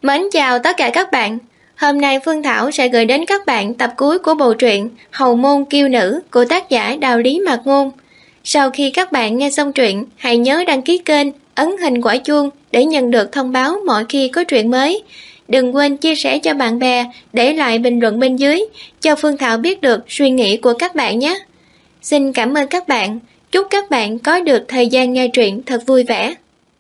Mến chào tất cả các bạn. Hôm nay Phương Thảo sẽ gửi đến các bạn tập cuối của bộ truyện Hầu Môn Kiêu Nữ của tác giả Đào Lý Mạc Ngôn. Sau khi các bạn nghe xong truyện, hãy nhớ đăng ký kênh, ấn hình quả chuông để nhận được thông báo mỗi khi có truyện mới. Đừng quên chia sẻ cho bạn bè, để lại bình luận bên dưới cho Phương Thảo biết được suy nghĩ của các bạn nhé. Xin cảm ơn các bạn. Chúc các bạn có được thời gian nghe truyện thật vui vẻ.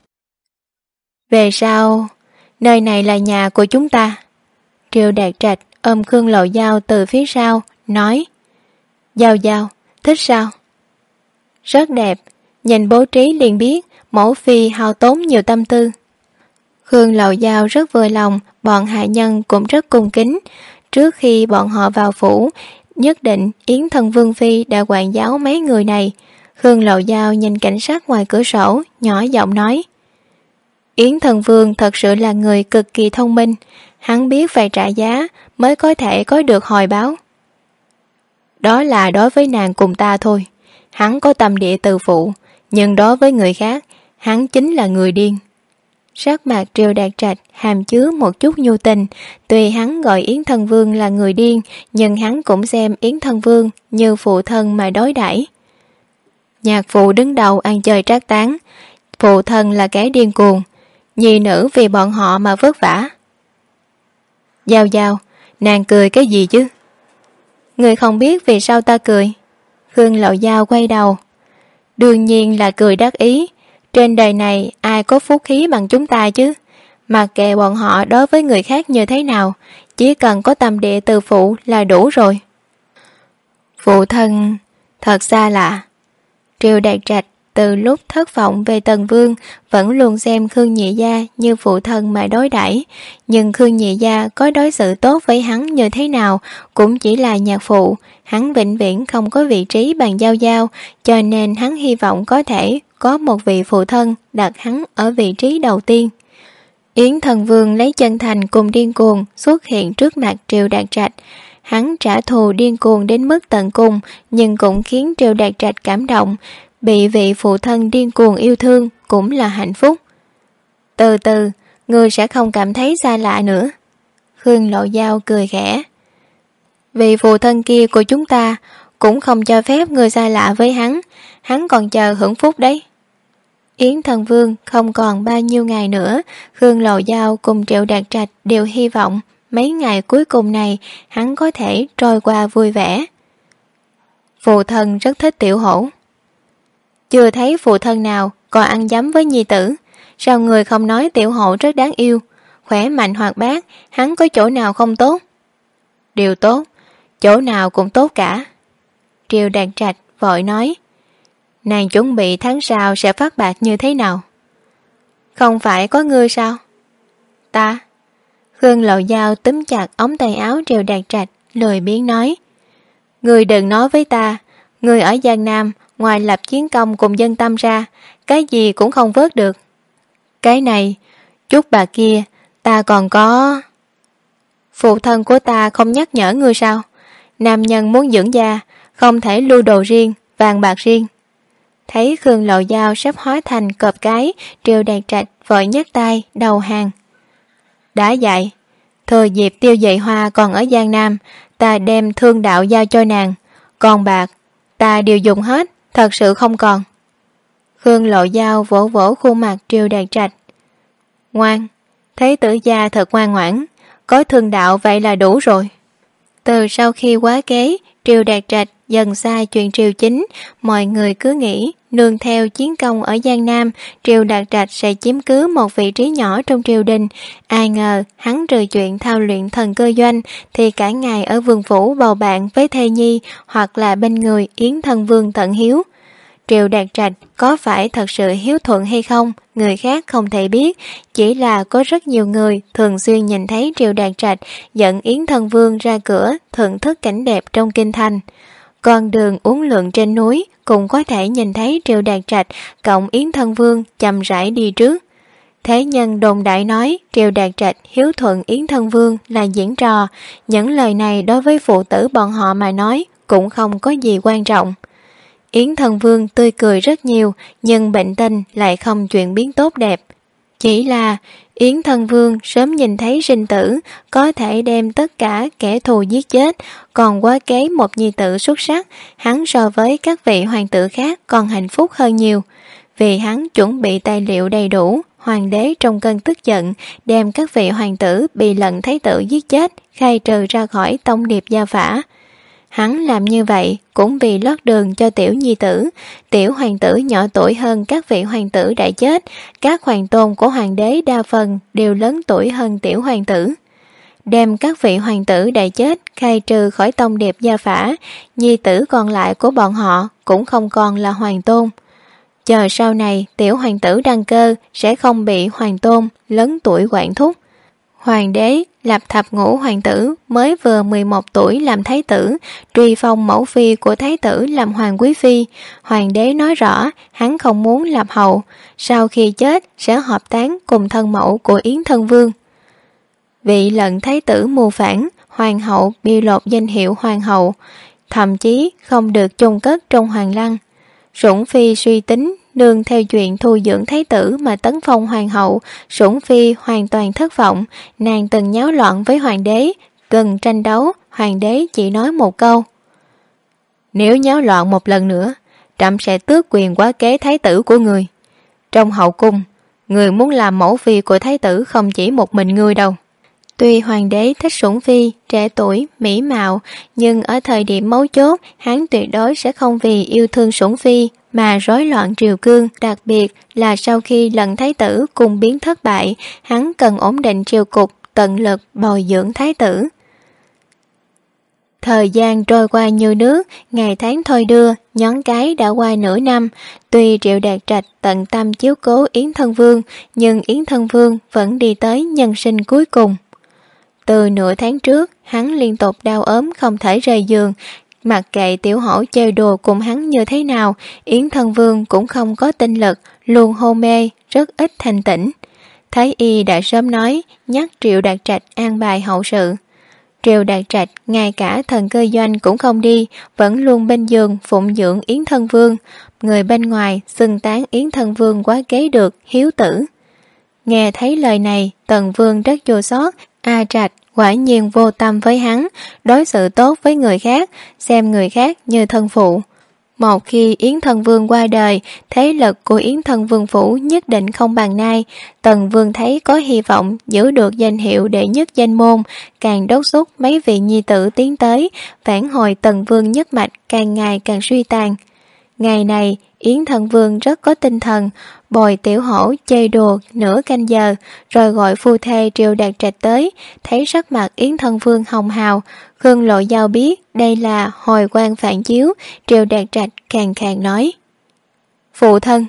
Về sau, nơi này là nhà của chúng ta. Triệu Đạt Trạch ôm Khương Lộ Giao từ phía sau, nói: Giao Giao, thích sao? Rất đẹp, nhìn bố trí liền biết mẫu phi hao tốn nhiều tâm tư. Khương Lộ Giao rất vừa lòng, bọn hạ nhân cũng rất cung kính. Trước khi bọn họ vào phủ, nhất định Yến Thân Vương Phi đã quản giáo mấy người này. Khương Lộ Giao nhìn cảnh sát ngoài cửa sổ, nhỏ giọng nói: Yến Thân Vương thật sự là người cực kỳ thông minh, hắn biết phải trả giá mới có thể có được hồi báo. Đó là đối với nàng cùng ta thôi, hắn có tâm địa từ phụ, nhưng đối với người khác, hắn chính là người điên. Sắc mặt Triệu Đạt Trạch hàm chứa một chút nhu tình, tuy hắn gọi Yến Thân Vương là người điên, nhưng hắn cũng xem Yến Thân Vương như phụ thân mà đối đãi. Nhạc phụ đứng đầu ăn chơi trác tán, phụ thân là kẻ điên cuồng, nhi nữ vì bọn họ mà vất vả. Giao Giao, nàng cười cái gì chứ? Người không biết vì sao ta cười. Khương Lộ Giao quay đầu. Đương nhiên là cười đắc ý. Trên đời này ai có phúc khí bằng chúng ta chứ? Mặc kệ bọn họ đối với người khác như thế nào, chỉ cần có tâm địa từ phụ là đủ rồi. Phụ thân thật xa lạ. Triệu Đạt Trạch từ lúc thất vọng về Tần Vương vẫn luôn xem Khương Nhị Gia như phụ thân mà đối đãi, nhưng Khương Nhị Gia có đối xử tốt với hắn như thế nào cũng chỉ là nhạc phụ, hắn vĩnh viễn không có vị trí bằng Giao Giao, cho nên hắn hy vọng có thể có một vị phụ thân đặt hắn ở vị trí đầu tiên. Yến Thần Vương lấy chân thành cùng điên cuồng xuất hiện trước mặt Triệu Đạt Trạch. Hắn trả thù điên cuồng đến mức tận cùng, nhưng cũng khiến Triệu Đạt Trạch cảm động. Bị vị phụ thân điên cuồng yêu thương cũng là hạnh phúc. Từ từ, ngươi sẽ không cảm thấy xa lạ nữa. Khương Lộ Giao cười khẽ. Vị phụ thân kia của chúng ta cũng không cho phép ngươi xa lạ với hắn còn chờ hưởng phúc đấy. Yến Thần Vương không còn bao nhiêu ngày nữa, Khương Lộ Giao cùng Triệu Đạt Trạch đều hy vọng mấy ngày cuối cùng này hắn có thể trôi qua vui vẻ. Phụ thân rất thích Tiểu Hổ. Chưa thấy phụ thân nào còn ăn dấm với nhi tử. Sao người không nói Tiểu Hổ rất đáng yêu, khỏe mạnh hoạt bát, hắn có chỗ nào không tốt? Điều tốt, chỗ nào cũng tốt cả. Triệu Đạt Trạch vội nói. Nàng chuẩn bị tháng sau sẽ phát bạc như thế nào? Không phải có ngươi sao? Ta? Khương Lộ Giao túm chặt ống tay áo Triệu Đạt Trạch, lười biếng nói. Ngươi đừng nói với ta, ngươi ở Giang Nam ngoài lập chiến công cùng dân tâm ra, cái gì cũng không vớt được. Cái này, chút bạc kia, ta còn có... Phụ thân của ta không nhắc nhở ngươi sao? Nam nhân muốn dưỡng da, không thể lưu đồ riêng, vàng bạc riêng. Thấy Khương Lộ Giao sắp hóa thành cọp cái, Triệu Đạt Trạch vội nhấc tay, đầu hàng. Đã dạy, thừa dịp Tiêu Dậy Hoa còn ở Giang Nam, ta đem thương đạo giao cho nàng, còn bạc, ta đều dùng hết, thật sự không còn. Khương Lộ Giao vỗ vỗ khuôn mặt Triệu Đạt Trạch. Ngoan, thấy tử gia thật ngoan ngoãn, có thương đạo vậy là đủ rồi. Từ sau khi quá kế, Triệu Đạt Trạch dần xa chuyện triều chính, mọi người cứ nghĩ nương theo chiến công ở Giang Nam, Triệu Đạt Trạch sẽ chiếm cứ một vị trí nhỏ trong triều đình. Ai ngờ hắn trừ chuyện thao luyện thần cơ doanh thì cả ngày ở vườn phủ bầu bạn với thê nhi hoặc là bên người Yến Thân Vương tận hiếu. Triệu Đạt Trạch có phải thật sự hiếu thuận hay không, người khác không thể biết, chỉ là có rất nhiều người thường xuyên nhìn thấy Triệu Đạt Trạch dẫn Yến Thân Vương ra cửa thưởng thức cảnh đẹp trong kinh thành. Con đường uốn lượn trên núi cũng có thể nhìn thấy Triệu Đạt Trạch cộng Yến Thân Vương chậm rãi đi trước. Thế nhân đồn đại nói Triệu Đạt Trạch hiếu thuận Yến Thân Vương là diễn trò, những lời này đối với phụ tử bọn họ mà nói cũng không có gì quan trọng. Yến Thân Vương tươi cười rất nhiều, nhưng bệnh tình lại không chuyển biến tốt đẹp. Chỉ là Yến Thân Vương sớm nhìn thấy sinh tử có thể đem tất cả kẻ thù giết chết, còn quá kế một nhi tử xuất sắc, hắn so với các vị hoàng tử khác còn hạnh phúc hơn nhiều. Vì hắn chuẩn bị tài liệu đầy đủ, hoàng đế trong cơn tức giận đem các vị hoàng tử bị Lận Thái Tử giết chết khai trừ ra khỏi tông điệp gia phả. Hắn làm như vậy cũng vì lót đường cho tiểu nhi tử, tiểu hoàng tử nhỏ tuổi hơn các vị hoàng tử đã chết, các hoàng tôn của hoàng đế đa phần đều lớn tuổi hơn tiểu hoàng tử. Đem các vị hoàng tử đã chết khai trừ khỏi tông điệp gia phả, nhi tử còn lại của bọn họ cũng không còn là hoàng tôn. Chờ sau này tiểu hoàng tử đăng cơ sẽ không bị hoàng tôn lớn tuổi quản thúc. Hoàng đế lập thập ngũ hoàng tử mới vừa 11 tuổi làm thái tử, truy phong mẫu phi của thái tử làm hoàng quý phi. Hoàng đế nói rõ hắn không muốn lập hậu, sau khi chết sẽ hợp táng cùng thân mẫu của Yến Thân Vương. Vị Lận Thái Tử mưu phản, hoàng hậu bị lột danh hiệu hoàng hậu, thậm chí không được chôn cất trong hoàng lăng. Sủng phi suy tính nương theo chuyện thu dưỡng thái tử mà tấn phong hoàng hậu, Sủng phi hoàn toàn thất vọng. Nàng từng nháo loạn với hoàng đế, cần tranh đấu, hoàng đế chỉ nói một câu: nếu nháo loạn một lần nữa, trẫm sẽ tước quyền quá kế thái tử của người. Trong hậu cung, người muốn làm mẫu phi của thái tử không chỉ một mình người đâu. Tuy hoàng đế thích Sủng phi, trẻ tuổi, mỹ mạo, nhưng ở thời điểm mấu chốt, hắn tuyệt đối sẽ không vì yêu thương Sủng phi mà rối loạn triều cương. Đặc biệt là sau khi Lận Thái Tử cung biến thất bại, hắn cần ổn định triều cục, tận lực bồi dưỡng thái tử. Thời gian trôi qua như nước, ngày tháng thôi đưa, nhón cái đã qua nửa năm. Tuy Triệu Đạt Trạch tận tâm chiếu cố Yến Thân Vương, nhưng Yến Thân Vương vẫn đi tới nhân sinh cuối cùng. Từ nửa tháng trước, hắn liên tục đau ốm không thể rời giường. Mặc kệ tiểu hổ chơi đùa cùng hắn như thế nào, Yến Thân Vương cũng không có tinh lực, luôn hôn mê, rất ít thanh tĩnh. Thái y đã sớm nói, nhắc Triệu Đạt Trạch an bài hậu sự. Triệu Đạt Trạch ngay cả thần cơ doanh cũng không đi, vẫn luôn bên giường phụng dưỡng Yến Thân Vương. Người bên ngoài xưng tán Yến Thân Vương quá kế được, hiếu tử. Nghe thấy lời này, Tần Vương rất chua xót. A Trạch quả nhiên vô tâm với hắn, đối xử tốt với người khác, xem người khác như thân phụ. Một khi Yến Thân Vương qua đời, thế lực của Yến Thân Vương phủ nhất định không bằng nay. Tần Vương thấy có hy vọng giữ được danh hiệu đệ nhất danh môn, càng đốc thúc mấy vị nhi tử tiến tới, phản hồi Tần Vương nhất mạch càng ngày càng suy tàn. Ngày này, Yến Thân Vương rất có tinh thần, bồi tiểu hổ chơi đùa nửa canh giờ, rồi gọi phu thê Triệu Đạt Trạch tới. Thấy sắc mặt Yến Thân Vương hồng hào, Khương Lộ Giao biết đây là hồi quang phản chiếu. Triệu Đạt Trạch khàn khàn nói: phụ thân.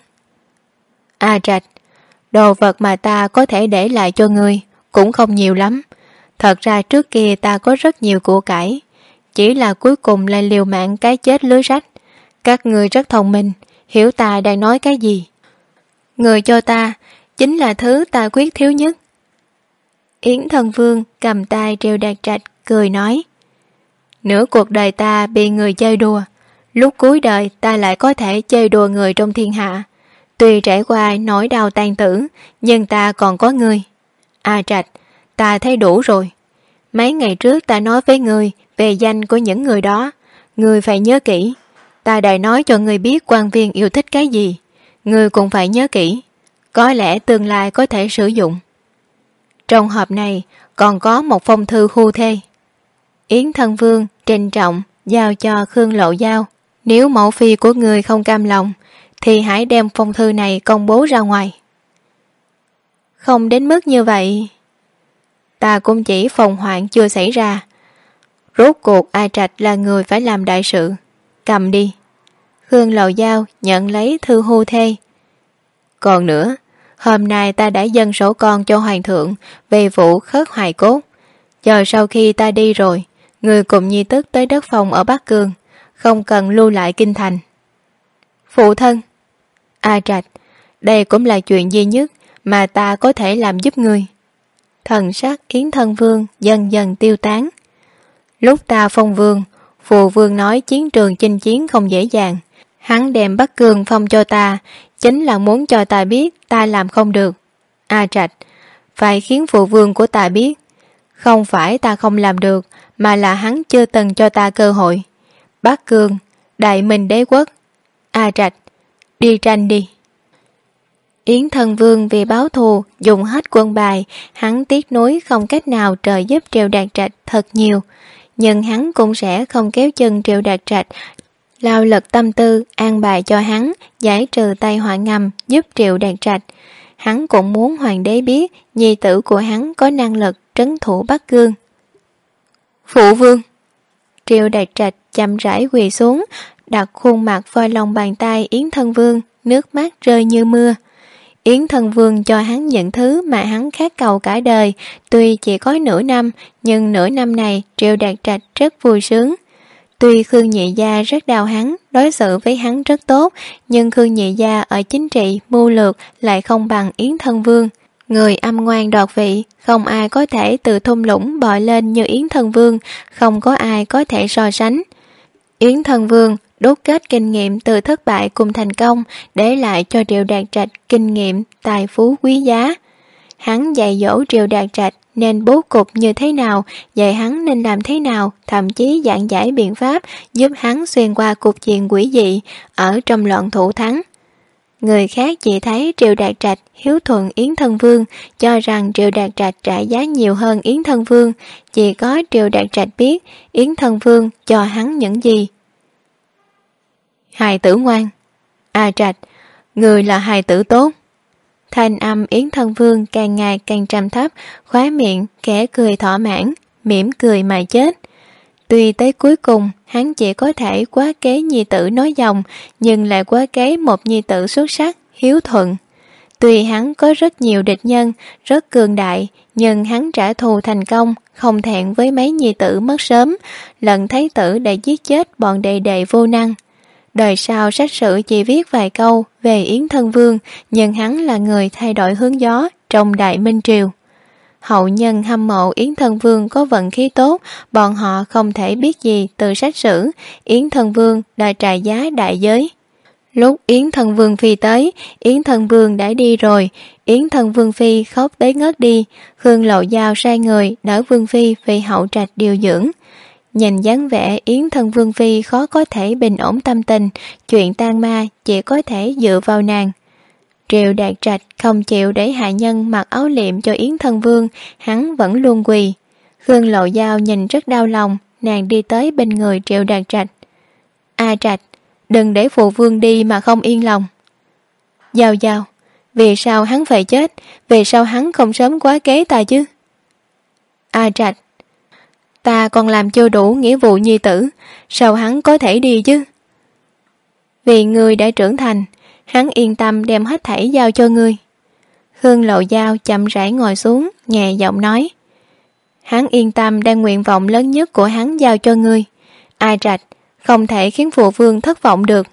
A Trạch, đồ vật mà ta có thể để lại cho ngươi cũng không nhiều lắm. Thật ra trước kia ta có rất nhiều của cải, chỉ là cuối cùng lại liều mạng cái chết lưới rách. Các ngươi rất thông minh, hiểu ta đang nói cái gì. Người cho ta chính là thứ ta quyết thiếu nhất. Yến Thân Vương cầm tay Triệu Đạt Trạch cười nói: nửa cuộc đời ta bị người chơi đùa, lúc cuối đời ta lại có thể chơi đùa người trong thiên hạ. Tuy trải qua nỗi đau tàn tử, nhưng ta còn có ngươi. A Trạch, ta thấy đủ rồi. Mấy ngày trước ta nói với ngươi về danh của những người đó, ngươi phải nhớ kỹ. Ta đã nói cho ngươi biết quan viên yêu thích cái gì, ngươi cũng phải nhớ kỹ, có lẽ tương lai có thể sử dụng. Trong hộp này còn có một phong thư hưu thê. Yến Thân Vương trịnh trọng giao cho Khương Lộ Giao: nếu mẫu phi của ngươi không cam lòng thì hãy đem phong thư này công bố ra ngoài. Không đến mức như vậy. Ta cũng chỉ phòng hoạn chưa xảy ra. Rốt cuộc A Trạch là người phải làm đại sự. Cầm đi. Khương Lộ Giao nhận lấy thư hưu thê. Còn nữa, hôm nay ta đã dâng sổ con cho hoàng thượng về vụ khất hài cốt. Chờ sau khi ta đi rồi, người cùng nhi tức tới đất phòng ở Bắc Cương, không cần lưu lại kinh thành. Phụ thân. A Trạch, đây cũng là chuyện duy nhất mà ta có thể làm giúp ngươi. Thần sắc Yến Thân Vương dần dần tiêu tán. Lúc ta phong vương, phụ vương nói chiến trường chinh chiến không dễ dàng. Hắn đem Bắc Cương phong cho ta, chính là muốn cho ta biết ta làm không được. A Trạch, phải khiến phụ vương của ta biết. Không phải ta không làm được, mà là hắn chưa từng cho ta cơ hội. Bắc Cương, Đại Minh đế quốc, A Trạch, đi tranh đi. Yến Thân Vương vì báo thù dùng hết quân bài, hắn tiếc nuối không cách nào trợ giúp Triệu Đạt Trạch thật nhiều, nhưng hắn cũng sẽ không kéo chân Triệu Đạt Trạch, lao lực tâm tư an bài cho hắn giải trừ tai họa ngầm giúp Triệu Đạt Trạch. Hắn cũng muốn hoàng đế biết nhi tử của hắn có năng lực trấn thủ Bắc Cương. Phụ vương! Triệu Đạt Trạch chậm rãi quỳ xuống, đặt khuôn mặt vào lòng bàn tay Yến Thân Vương, nước mắt rơi như mưa. Yến Thân Vương cho hắn những thứ mà hắn khát cầu cả đời, tuy chỉ có nửa năm, nhưng nửa năm này Triệu Đạt Trạch rất vui sướng. Tuy Khương Nhị Gia rất đau hắn, đối xử với hắn rất tốt, nhưng Khương Nhị Gia ở chính trị, mưu lược lại không bằng Yến Thân Vương. Người âm ngoan đoạt vị, không ai có thể từ thung lũng bò lên như Yến Thân Vương, không có ai có thể so sánh. Yến Thân Vương đúc kết kinh nghiệm từ thất bại cùng thành công, để lại cho Triệu Đạt Trạch kinh nghiệm, tài phú quý giá. Hắn dạy dỗ Triệu Đạt Trạch nên bố cục như thế nào, dạy hắn nên làm thế nào, thậm chí giảng giải biện pháp giúp hắn xuyên qua cục diện quỷ dị ở trong loạn thủ thắng. Người khác chỉ thấy Triệu Đạt Trạch hiếu thuận Yến Thân Vương, cho rằng Triệu Đạt Trạch trả giá nhiều hơn Yến Thân Vương, chỉ có Triệu Đạt Trạch biết Yến Thân Vương cho hắn những gì. Hài tử ngoan. A Trạch, người là hài tử tốt. Thanh âm Yến Thân Vương càng ngày càng trầm thấp, khóe miệng kẻ cười thỏa mãn, mỉm cười mà chết. Tuy tới cuối cùng hắn chỉ có thể quá kế nhi tử nói dòng, nhưng lại quá kế một nhi tử xuất sắc, hiếu thuận. Tuy hắn có rất nhiều địch nhân, rất cường đại, nhưng hắn trả thù thành công, không thẹn với mấy nhi tử mất sớm, lần thái tử đã giết chết bọn đệ đệ vô năng. Đời sau sách sử chỉ viết vài câu về Yến Thân Vương, nhưng hắn là người thay đổi hướng gió trong Đại Minh Triều. Hậu nhân hâm mộ Yến Thân Vương có vận khí tốt, bọn họ không thể biết gì từ sách sử, Yến Thân Vương đã trả giá đại giới. Lúc Yến Thân Vương Phi tới, Yến Thân Vương đã đi rồi, Yến Thân Vương Phi khóc tới ngất đi, Khương Lộ Giao sai người đỡ Vương Phi về hậu trạch điều dưỡng. Nhìn dáng vẻ Yến Thân Vương Phi khó có thể bình ổn tâm tình, chuyện tan ma chỉ có thể dựa vào nàng. Triệu Đạt Trạch không chịu để hạ nhân mặc áo liệm cho Yến Thân Vương, hắn vẫn luôn quỳ. Khương Lộ Giao nhìn rất đau lòng, nàng đi tới bên người Triệu Đạt Trạch. A Trạch, đừng để phụ vương đi mà không yên lòng. Giao Giao, vì sao hắn phải chết, vì sao hắn không sớm quá kế ta chứ? A Trạch, ta còn làm chưa đủ nghĩa vụ nhi tử, sao hắn có thể đi chứ? Vì ngươi đã trưởng thành, hắn yên tâm đem hết thảy giao cho ngươi. Khương Lộ Giao chậm rãi ngồi xuống, nhẹ giọng nói. Hắn yên tâm đem nguyện vọng lớn nhất của hắn giao cho ngươi. A Trạch, không thể khiến phụ vương thất vọng được.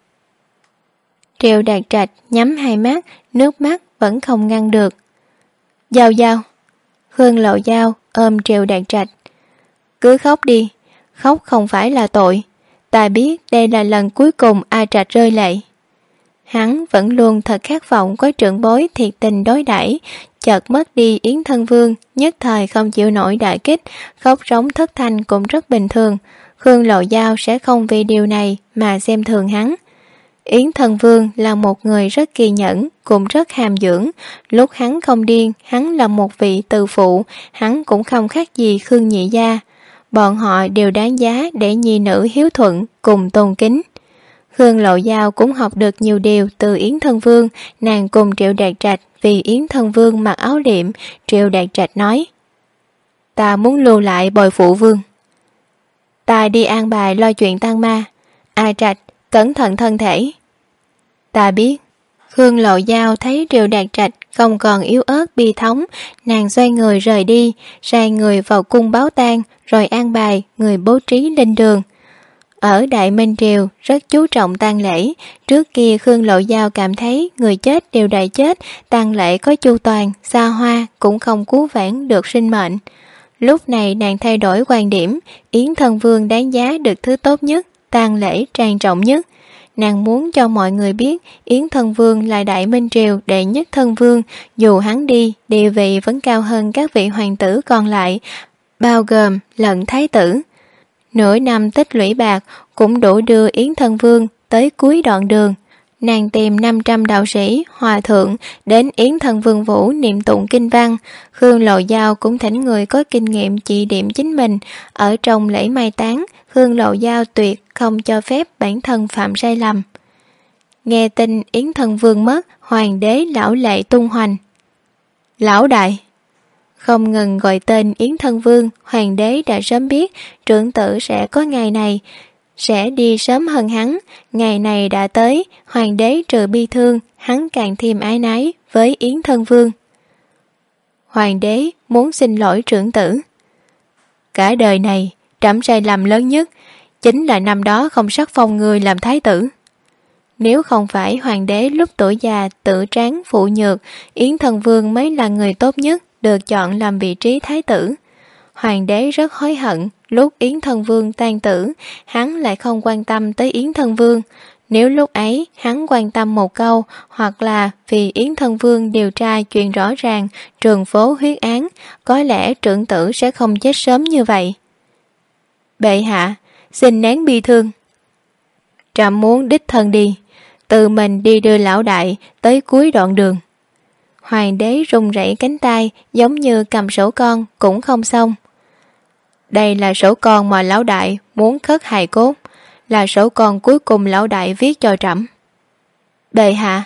Triệu Đạt Trạch nhắm hai mắt, nước mắt vẫn không ngăn được. Giao Giao. Khương Lộ Giao ôm Triệu Đạt Trạch. Cứ khóc đi, khóc không phải là tội. Ta biết đây là lần cuối cùng A Trạch rơi lệ. Hắn vẫn luôn thật khát vọng có trưởng bối thiệt tình đối đãi, chợt mất đi Yến Thân Vương, nhất thời không chịu nổi đả kích, khóc rống thất thanh cũng rất bình thường. Khương Lộ Giao sẽ không vì điều này mà xem thường hắn. Yến Thân Vương là một người rất kỳ nhẫn, cũng rất hàm dưỡng. Lúc hắn không điên, hắn là một vị từ phụ, hắn cũng không khác gì Khương Nhị Gia. Bọn họ đều đáng giá để nhi nữ hiếu thuận cùng tôn kính. Khương Lộ Giao cũng học được nhiều điều từ Yến Thân Vương, nàng cùng Triệu Đạt Trạch vì Yến Thân Vương mặc áo liệm. Triệu Đạt Trạch nói, ta muốn lưu lại bồi phụ vương. Ta đi an bài lo chuyện tang ma. A Trạch, cẩn thận thân thể. Ta biết. Khương Lộ Giao thấy Triệu Đạt Trạch không còn yếu ớt bi thống, nàng xoay người rời đi, sai người vào cung báo tang, rồi an bài người bố trí lên đường. Ở Đại Minh Triều rất chú trọng tang lễ, trước kia Khương Lộ Giao cảm thấy người chết đều đã chết, tang lễ có chu toàn, xa hoa cũng không cứu vãn được sinh mệnh. Lúc này nàng thay đổi quan điểm, Yến Thân Vương đáng giá được thứ tốt nhất, tang lễ trang trọng nhất. nàng muốn cho mọi người biết Yến Thân Vương là Đại Minh Triều đệ nhất thân vương, dù hắn đi, địa vị vẫn cao hơn các vị hoàng tử còn lại, bao gồm lẫn thái tử. Nửa năm tích lũy bạc cũng đủ đưa Yến Thân Vương tới cuối đoạn đường. Nàng tìm 500 đạo sĩ, hòa thượng đến Yến Thân Vương Vũ niệm tụng kinh văn. Khương Lộ Giao cũng thỉnh người có kinh nghiệm chỉ điểm chính mình. Ở trong lễ mai táng, Khương Lộ Giao tuyệt không cho phép bản thân phạm sai lầm. Nghe tin Yến Thân Vương mất, hoàng đế lão lệ tung hoành. Lão đại! Không ngừng gọi tên Yến Thân Vương, hoàng đế đã sớm biết trưởng tử sẽ có ngày này, sẽ đi sớm hơn hắn. Ngày này đã tới, hoàng đế trừ bi thương, hắn càng thêm ái nái với Yến Thân Vương. Hoàng đế muốn xin lỗi trưởng tử. Cả đời này, trẫm sai lầm lớn nhất chính là năm đó không sắc phong người làm thái tử. Nếu không phải hoàng đế lúc tuổi già tự tráng phụ nhược, Yến Thân Vương mới là người tốt nhất được chọn làm vị trí thái tử. Hoàng đế rất hối hận, lúc Yến Thân Vương tang tử, hắn lại không quan tâm tới Yến Thân Vương. Nếu lúc ấy hắn quan tâm một câu, hoặc là vì Yến Thân Vương điều tra chuyện rõ ràng, trường phố huyết án, có lẽ trưởng tử sẽ không chết sớm như vậy. Bệ hạ, xin nén bi thương. Trẫm muốn đích thân đi, tự mình đi đưa lão đại tới cuối đoạn đường. Hoàng đế run rẩy cánh tay giống như cầm sổ con cũng không xong. Đây là sổ con mà lão đại muốn khất hài cốt, là sổ con cuối cùng lão đại viết cho trẫm. Bệ hạ,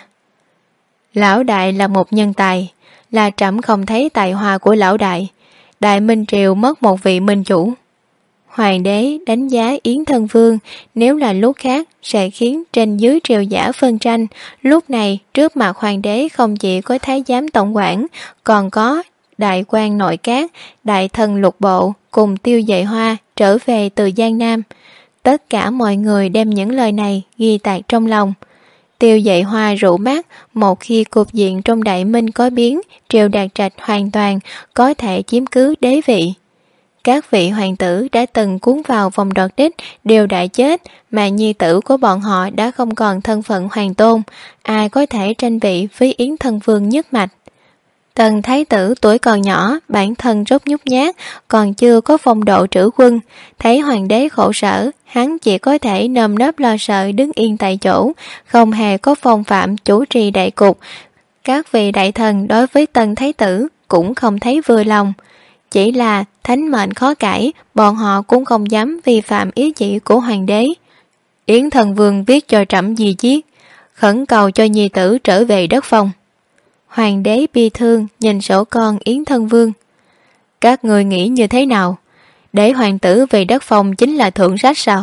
lão đại là một nhân tài, là trẫm không thấy tài hoa của lão đại. Đại Minh Triều mất một vị minh chủ. Hoàng đế đánh giá Yến Thân Vương, nếu là lúc khác sẽ khiến trên dưới triều giả phân tranh. Lúc này trước mặt hoàng đế không chỉ có thái giám tổng quản, còn có đại quan nội các, đại thần lục bộ cùng Tiêu Dệ Hoa trở về từ Giang Nam. Tất cả mọi người đem những lời này ghi tạc trong lòng. Tiêu Dệ Hoa rủ mắt, một khi cục diện trong Đại Minh có biến, triều Đạt Trạch hoàn toàn có thể chiếm cứ đế vị. Các vị hoàng tử đã từng cuốn vào vòng đoạt đích đều đã chết, mà nhi tử của bọn họ đã không còn thân phận hoàng tôn, ai có thể tranh vị với Yến Thân Vương nhất mạch. Tần thái tử tuổi còn nhỏ, bản thân rất nhút nhát, còn chưa có phong độ trữ quân. Thấy hoàng đế khổ sở, hắn chỉ có thể nơm nớp lo sợ đứng yên tại chỗ, không hề có phong phạm chủ trì đại cục. Các vị đại thần đối với tần thái tử cũng không thấy vừa lòng. Chỉ là thánh mệnh khó cãi, bọn họ cũng không dám vi phạm ý chỉ của hoàng đế. Yến Thân Vương viết cho trẫm di chiết, khẩn cầu cho nhi tử trở về đất phong. Hoàng đế bi thương nhìn sổ con Yến Thân Vương. Các người nghĩ như thế nào? Để hoàng tử về đất phong chính là thượng sách sao?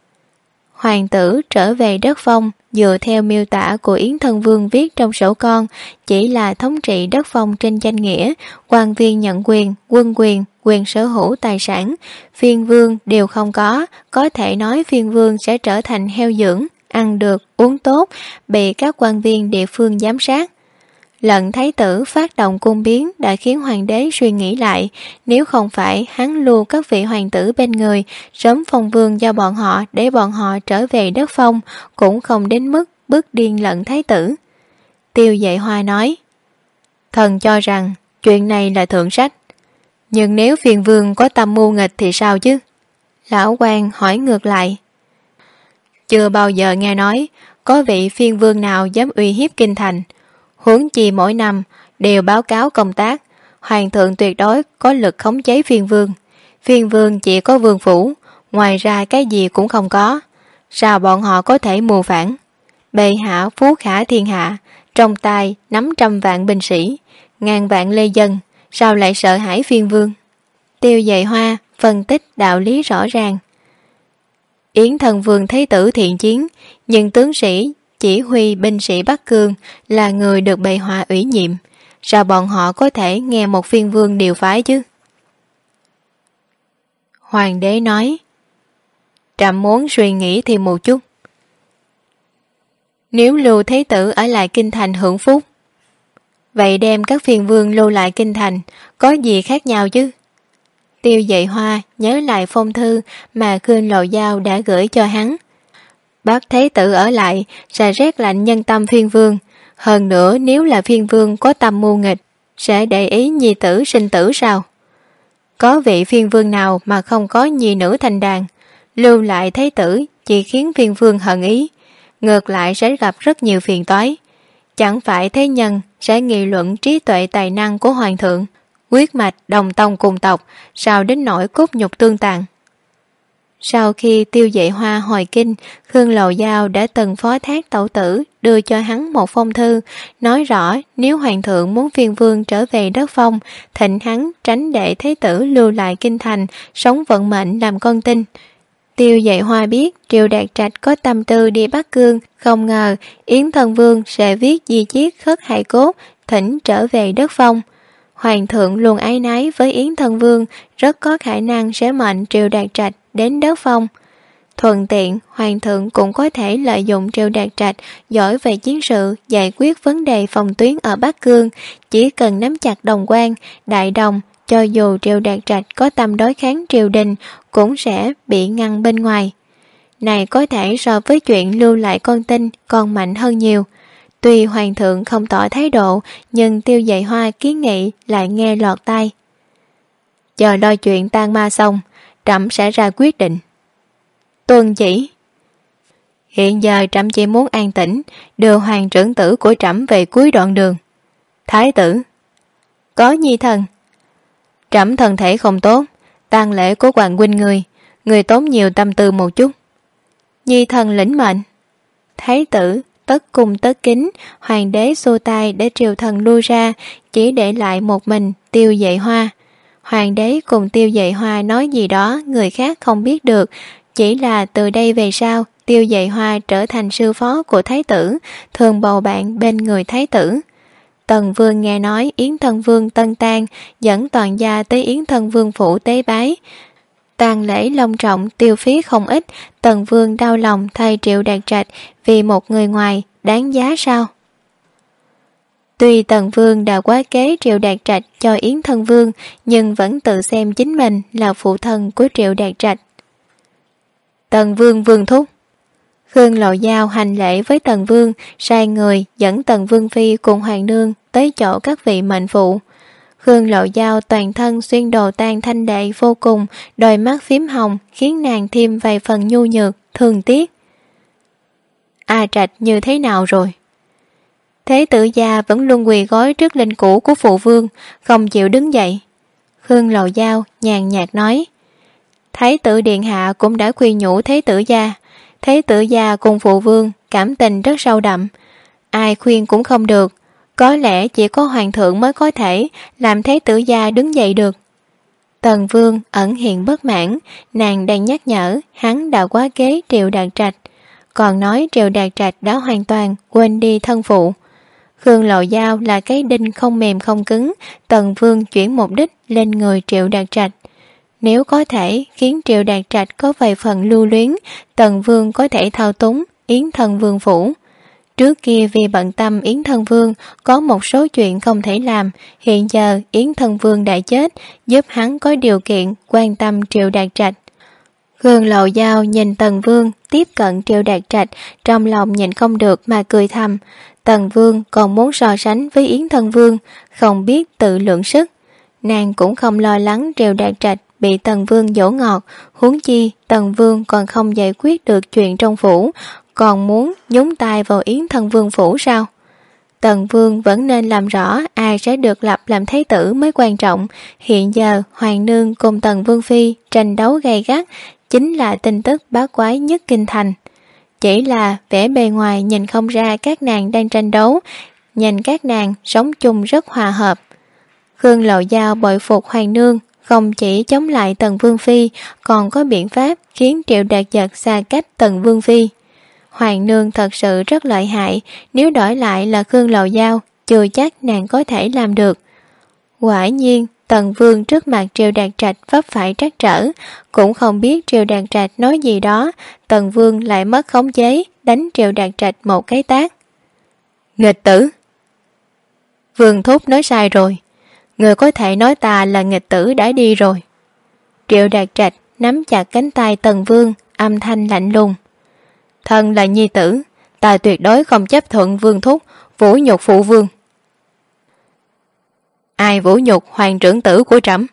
Hoàng tử trở về đất phong dựa theo miêu tả của Yến Thân Vương viết trong sổ con, chỉ là thống trị đất phong trên danh nghĩa, quan viên nhận quyền, quân quyền, quyền sở hữu tài sản, phiên vương đều không có thể nói phiên vương sẽ trở thành heo dưỡng, ăn được, uống tốt, bị các quan viên địa phương giám sát. Lần thái tử phát động cung biến đã khiến hoàng đế suy nghĩ lại, nếu không phải hắn lưu các vị hoàng tử bên người, sớm phong vương cho bọn họ để bọn họ trở về đất phong, cũng không đến mức bức điên lận thái tử. Tiêu Dệ Hoa nói, thần cho rằng chuyện này là thượng sách, nhưng nếu phiên vương có tâm mưu nghịch thì sao chứ? Lão quan hỏi ngược lại. Chưa bao giờ nghe nói có vị phiên vương nào dám uy hiếp kinh thành, huống chi mỗi năm đều báo cáo công tác, hoàng thượng tuyệt đối có lực khống chế phiên vương. Phiên vương chỉ có vương phủ, ngoài ra cái gì cũng không có, sao bọn họ có thể mưu phản? Bệ hạ phú khả thiên hạ, trong tay nắm 100 vạn binh sĩ, ngàn vạn lê dân, sao lại sợ hãi phiên vương? Tiêu Dệ Hoa phân tích đạo lý rõ ràng. Yến Thân Vương thấy tử thiện chiến, nhưng tướng sĩ chỉ huy binh sĩ Bắc Cương là người được bệ hạ ủy nhiệm, sao bọn họ có thể nghe một phiên vương điều phái chứ? Hoàng đế nói, trẫm muốn suy nghĩ thêm một chút. Nếu lưu thế tử ở lại kinh thành hưởng phúc, vậy đem các phiên vương lưu lại kinh thành có gì khác nhau chứ? Tiêu Dệ Hoa nhớ lại phong thư mà Khương Lộ Giao đã gửi cho hắn. Bắt thế tử ở lại sẽ rét lạnh nhân tâm phiên vương. Hơn nữa nếu là phiên vương có tâm mưu nghịch, sẽ để ý nhi tử sinh tử sao? Có vị phiên vương nào mà không có nhi nữ thành đàn? Lưu lại thế tử chỉ khiến phiên vương hận ý, ngược lại sẽ gặp rất nhiều phiền toái. Chẳng phải thế nhân sẽ nghị luận trí tuệ tài năng của hoàng thượng, quyết mạch đồng tông cùng tộc, sao đến nỗi cốt nhục tương tàn. Sau khi Tiêu Dệ Hoa hồi kinh, Khương Lầu Giao đã từng phó thác tẩu tử đưa cho hắn một phong thư, nói rõ nếu hoàng thượng muốn phiên vương trở về đất Phong, thỉnh hắn tránh để thế tử lưu lại kinh thành, sống vận mệnh làm con tin. Tiêu Dệ Hoa biết Triệu Đạt Trạch có tâm tư đi Bắc Cương, không ngờ Yến Thân Vương sẽ viết di chiết khất hài cốt, thỉnh trở về đất Phong. Hoàng thượng luôn áy náy với Yến Thân Vương, rất có khả năng sẽ mệnh Triệu Đạt Trạch đến đất Phong. Thuận tiện, hoàng thượng cũng có thể lợi dụng Triệu Đạt Trạch giỏi về chiến sự, giải quyết vấn đề phòng tuyến ở Bắc Cương, chỉ cần nắm chặt Đồng Quan, Đại Đồng, cho dù Triệu Đạt Trạch có tâm đối kháng triều đình cũng sẽ bị ngăn bên ngoài. Này có thể so với chuyện lưu lại con tin còn mạnh hơn nhiều. Tuy hoàng thượng không tỏ thái độ, nhưng Tiêu Dệ Hoa kiến nghị lại nghe lọt tai. Chờ lo chuyện tan ma xong, trẫm sẽ ra quyết định. Tuân chỉ. Hiện giờ trẫm chỉ muốn an tĩnh, đưa hoàng trưởng tử của trẫm về cuối đoạn đường. Thái tử. Có nhi thần. Trẫm thân thể không tốt, tang lễ của hoàng huynh người tốn nhiều tâm tư một chút. Nhi thần lĩnh mệnh. Thái tử tất cung tất kính, hoàng đế xua tay để triều thần lui ra, chỉ để lại một mình Tiêu Dệ Hoa. Hoàng đế cùng Tiêu Dệ Hoa nói gì đó người khác không biết được, chỉ là từ đây về sau Tiêu Dệ Hoa trở thành sư phó của thái tử, thường bầu bạn bên người thái tử. Tần Vương nghe nói Yến Thân Vương tân tang, dẫn toàn gia tới Yến Thân Vương phủ tế bái. Tang lễ long trọng, tiêu phí không ít, Tần Vương đau lòng thay Triệu Đạt Trạch vì một người ngoài đáng giá sao? Tuy Tần Vương đã quá kế Triệu Đạt Trạch cho Yến Thân Vương, nhưng vẫn tự xem chính mình là phụ thân của Triệu Đạt Trạch. Tần Vương vương thúc. Khương Lầu Giao hành lễ với Tần Vương, sai người dẫn Tần Vương phi cùng hoàng nương tới chỗ các vị mệnh phụ. Khương Lầu Giao toàn thân xuyên đồ tang thanh lệ vô cùng, đôi mắt phím hồng khiến nàng thêm vài phần nhu nhược, thương tiếc. A Trạch như thế nào rồi? Thế tử gia vẫn luôn quỳ gối trước linh cữu của phụ vương, không chịu đứng dậy. Khương Lầu Giao nhàn nhạt nói. Thái tử điện hạ cũng đã khuyên nhủ thế tử gia. Thế tử gia cùng phụ vương cảm tình rất sâu đậm, ai khuyên cũng không được. Có lẽ chỉ có hoàng thượng mới có thể làm thế tử gia đứng dậy được. Tần Vương ẩn hiện bất mãn, nàng đang nhắc nhở hắn đã quá kế Triệu Đạt Trạch, còn nói Triệu Đạt Trạch đã hoàn toàn quên đi thân phụ. Khương Lầu Giao là cái đinh không mềm không cứng, Tần Vương chuyển mục đích lên người Triệu Đạt Trạch. Nếu có thể khiến Triệu Đạt Trạch có vài phần lưu luyến, Tần Vương có thể thao túng Yến Thân Vương phủ. Trước kia vì bận tâm Yến Thân Vương có một số chuyện không thể làm, hiện giờ Yến Thân Vương đã chết, giúp hắn có điều kiện quan tâm Triệu Đạt Trạch. Khương Lầu Giao nhìn Tần Vương tiếp cận Triệu Đạt Trạch, trong lòng nhìn không được mà cười thầm. Tần Vương còn muốn so sánh với Yến Thân Vương, không biết tự lượng sức. Nàng cũng không lo lắng Triệu Đạt Trạch bị Tần Vương dỗ ngọt, huống chi Tần Vương còn không giải quyết được chuyện trong phủ, còn muốn nhúng tay vào Yến Thân Vương phủ sao? Tần Vương vẫn nên làm rõ ai sẽ được lập làm thái tử mới quan trọng. Hiện giờ hoàng nương cùng Tần Vương phi tranh đấu gay gắt, chính là tin tức bá quái nhất kinh thành. Chỉ là vẻ bề ngoài nhìn không ra các nàng đang tranh đấu, nhìn các nàng sống chung rất hòa hợp. Khương Lầu Giao bội phục hoàng nương, không chỉ chống lại Tần Vương phi, còn có biện pháp khiến Triệu Đạt Trạch xa cách Tần Vương phi. Hoàng nương thật sự rất lợi hại, nếu đổi lại là Khương Lầu Giao, chưa chắc nàng có thể làm được. Quả nhiên, Tần Vương trước mặt Triệu Đạt Trạch vấp phải trắc trở, cũng không biết Triệu Đạt Trạch nói gì đó, Tần Vương lại mất khống chế, đánh Triệu Đạt Trạch một cái tát. Nghịch tử! Vương thúc nói sai rồi, người có thể nói ta là nghịch tử đã đi rồi. Triệu Đạt Trạch nắm chặt cánh tay Tần Vương, âm thanh lạnh lùng. Thân là nhi tử, ta tuyệt đối không chấp thuận vương thúc vũ nhục phụ vương. Ai vũ nhục hoàng trưởng tử của trẫm?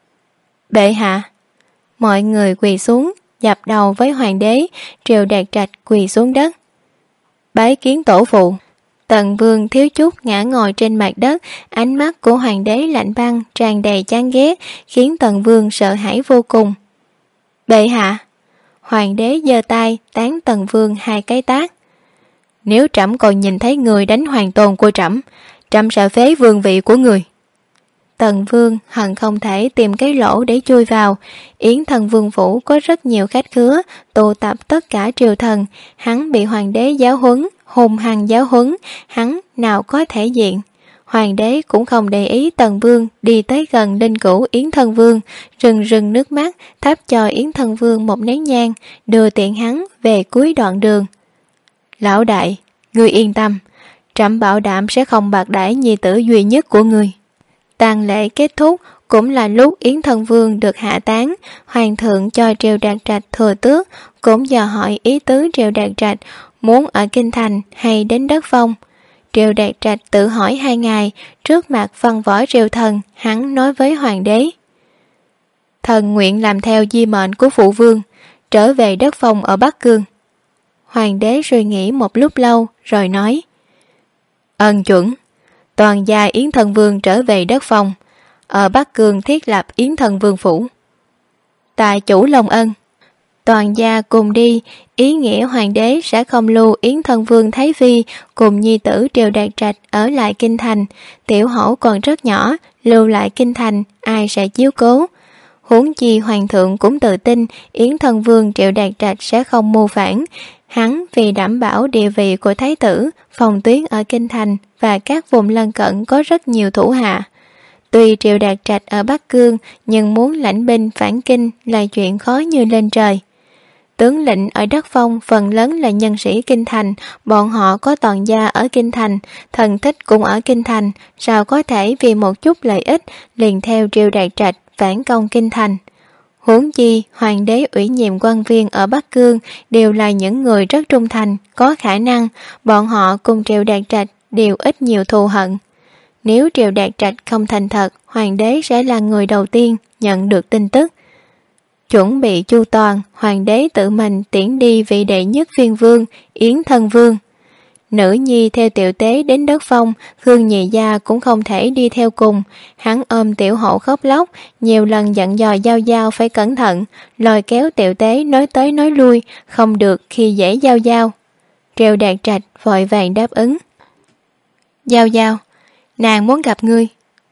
Bệ hạ. Mọi người quỳ xuống dập đầu với hoàng đế. Triệu Đạt Trạch quỳ xuống đất bái kiến tổ phụ. Tần vương thiếu chút ngã ngồi trên mặt đất. Ánh mắt của hoàng đế lạnh băng tràn đầy chán ghét, khiến tần vương sợ hãi vô cùng. Bệ hạ. Hoàng đế giơ tay tán tần vương 2 cái tát. Nếu trẫm còn nhìn thấy người đánh hoàng tôn của trẫm, trẫm sẽ phế vương vị của người. Tần vương hận không thể tìm cái lỗ để chui vào. Yến Thần Vương phủ có rất nhiều khách khứa, tụ tập tất cả triều thần. Hắn bị hoàng đế giáo huấn, hung hăng giáo huấn, hắn nào có thể diện. Hoàng đế cũng không để ý Tần vương đi tới gần linh cữu Yến Thân Vương, rưng rưng nước mắt thắp cho Yến Thân Vương một nén nhang, đưa tiện hắn về cuối đoạn đường. Lão đại, ngươi yên tâm, trẫm bảo đảm sẽ không bạc đãi nhi tử duy nhất của ngươi. Tang lễ kết thúc, cũng là lúc Yến Thân Vương được hạ táng. Hoàng thượng cho Triệu Đạt Trạch thừa tước, cũng dò hỏi ý tứ Triệu Đạt Trạch muốn ở kinh thành hay đến đất phong. Triệu Đạt Trạch tự hỏi 2 ngày, trước mặt văn võ triều thần, hắn nói với hoàng đế: thần nguyện làm theo di mệnh của phụ vương, trở về đất phong ở Bắc Cương. Hoàng đế suy nghĩ một lúc lâu rồi nói: ân chuẩn. Toàn gia Yến Thân Vương trở về đất phong, ở Bắc Cương thiết lập Yến Thân Vương phủ. Tại chủ Long Ân. Toàn gia cùng đi, ý nghĩa hoàng đế sẽ không lưu Yến Thân Vương Thái Phi cùng nhi tử Triệu Đạt Trạch ở lại kinh thành. Tiểu hổ còn rất nhỏ, lưu lại kinh thành ai sẽ chiếu cố. Huống chi hoàng thượng cũng tự tin Yến Thân Vương Triệu Đạt Trạch sẽ không mưu phản. Hắn vì đảm bảo địa vị của thái tử, phòng tuyến ở kinh thành và các vùng lân cận có rất nhiều thủ hạ. Tuy Triệu Đạt Trạch ở Bắc Cương, nhưng muốn lãnh binh phản kinh là chuyện khó như lên trời. Tướng lĩnh ở đất phong phần lớn là nhân sĩ kinh thành, bọn họ có toàn gia ở kinh thành, thần thích cũng ở kinh thành, sao có thể vì một chút lợi ích liền theo Triệu Đạt Trạch phản công kinh thành. Huống chi hoàng đế ủy nhiệm quan viên ở Bắc Cương đều là những người rất trung thành, có khả năng, bọn họ cùng Triệu Đạt Trạch đều ít nhiều thù hận. Nếu Triệu Đạt Trạch không thành thật, hoàng đế sẽ là người đầu tiên nhận được tin tức. Chuẩn bị chu toàn, hoàng đế tự mình tiễn đi vị đệ nhất phiên vương Yến Thân Vương. Nữ nhi theo tiểu tế đến đất phong, Khương Nhị Gia cũng không thể đi theo cùng. Hắn ôm tiểu hổ khóc lóc, nhiều lần dặn dò Giao Giao phải cẩn thận, lôi kéo tiểu tế nói tới nói lui, không được khi dễ Giao Giao. Triệu Đạt Trạch vội vàng đáp ứng. Giao Giao, nàng muốn gặp ngươi.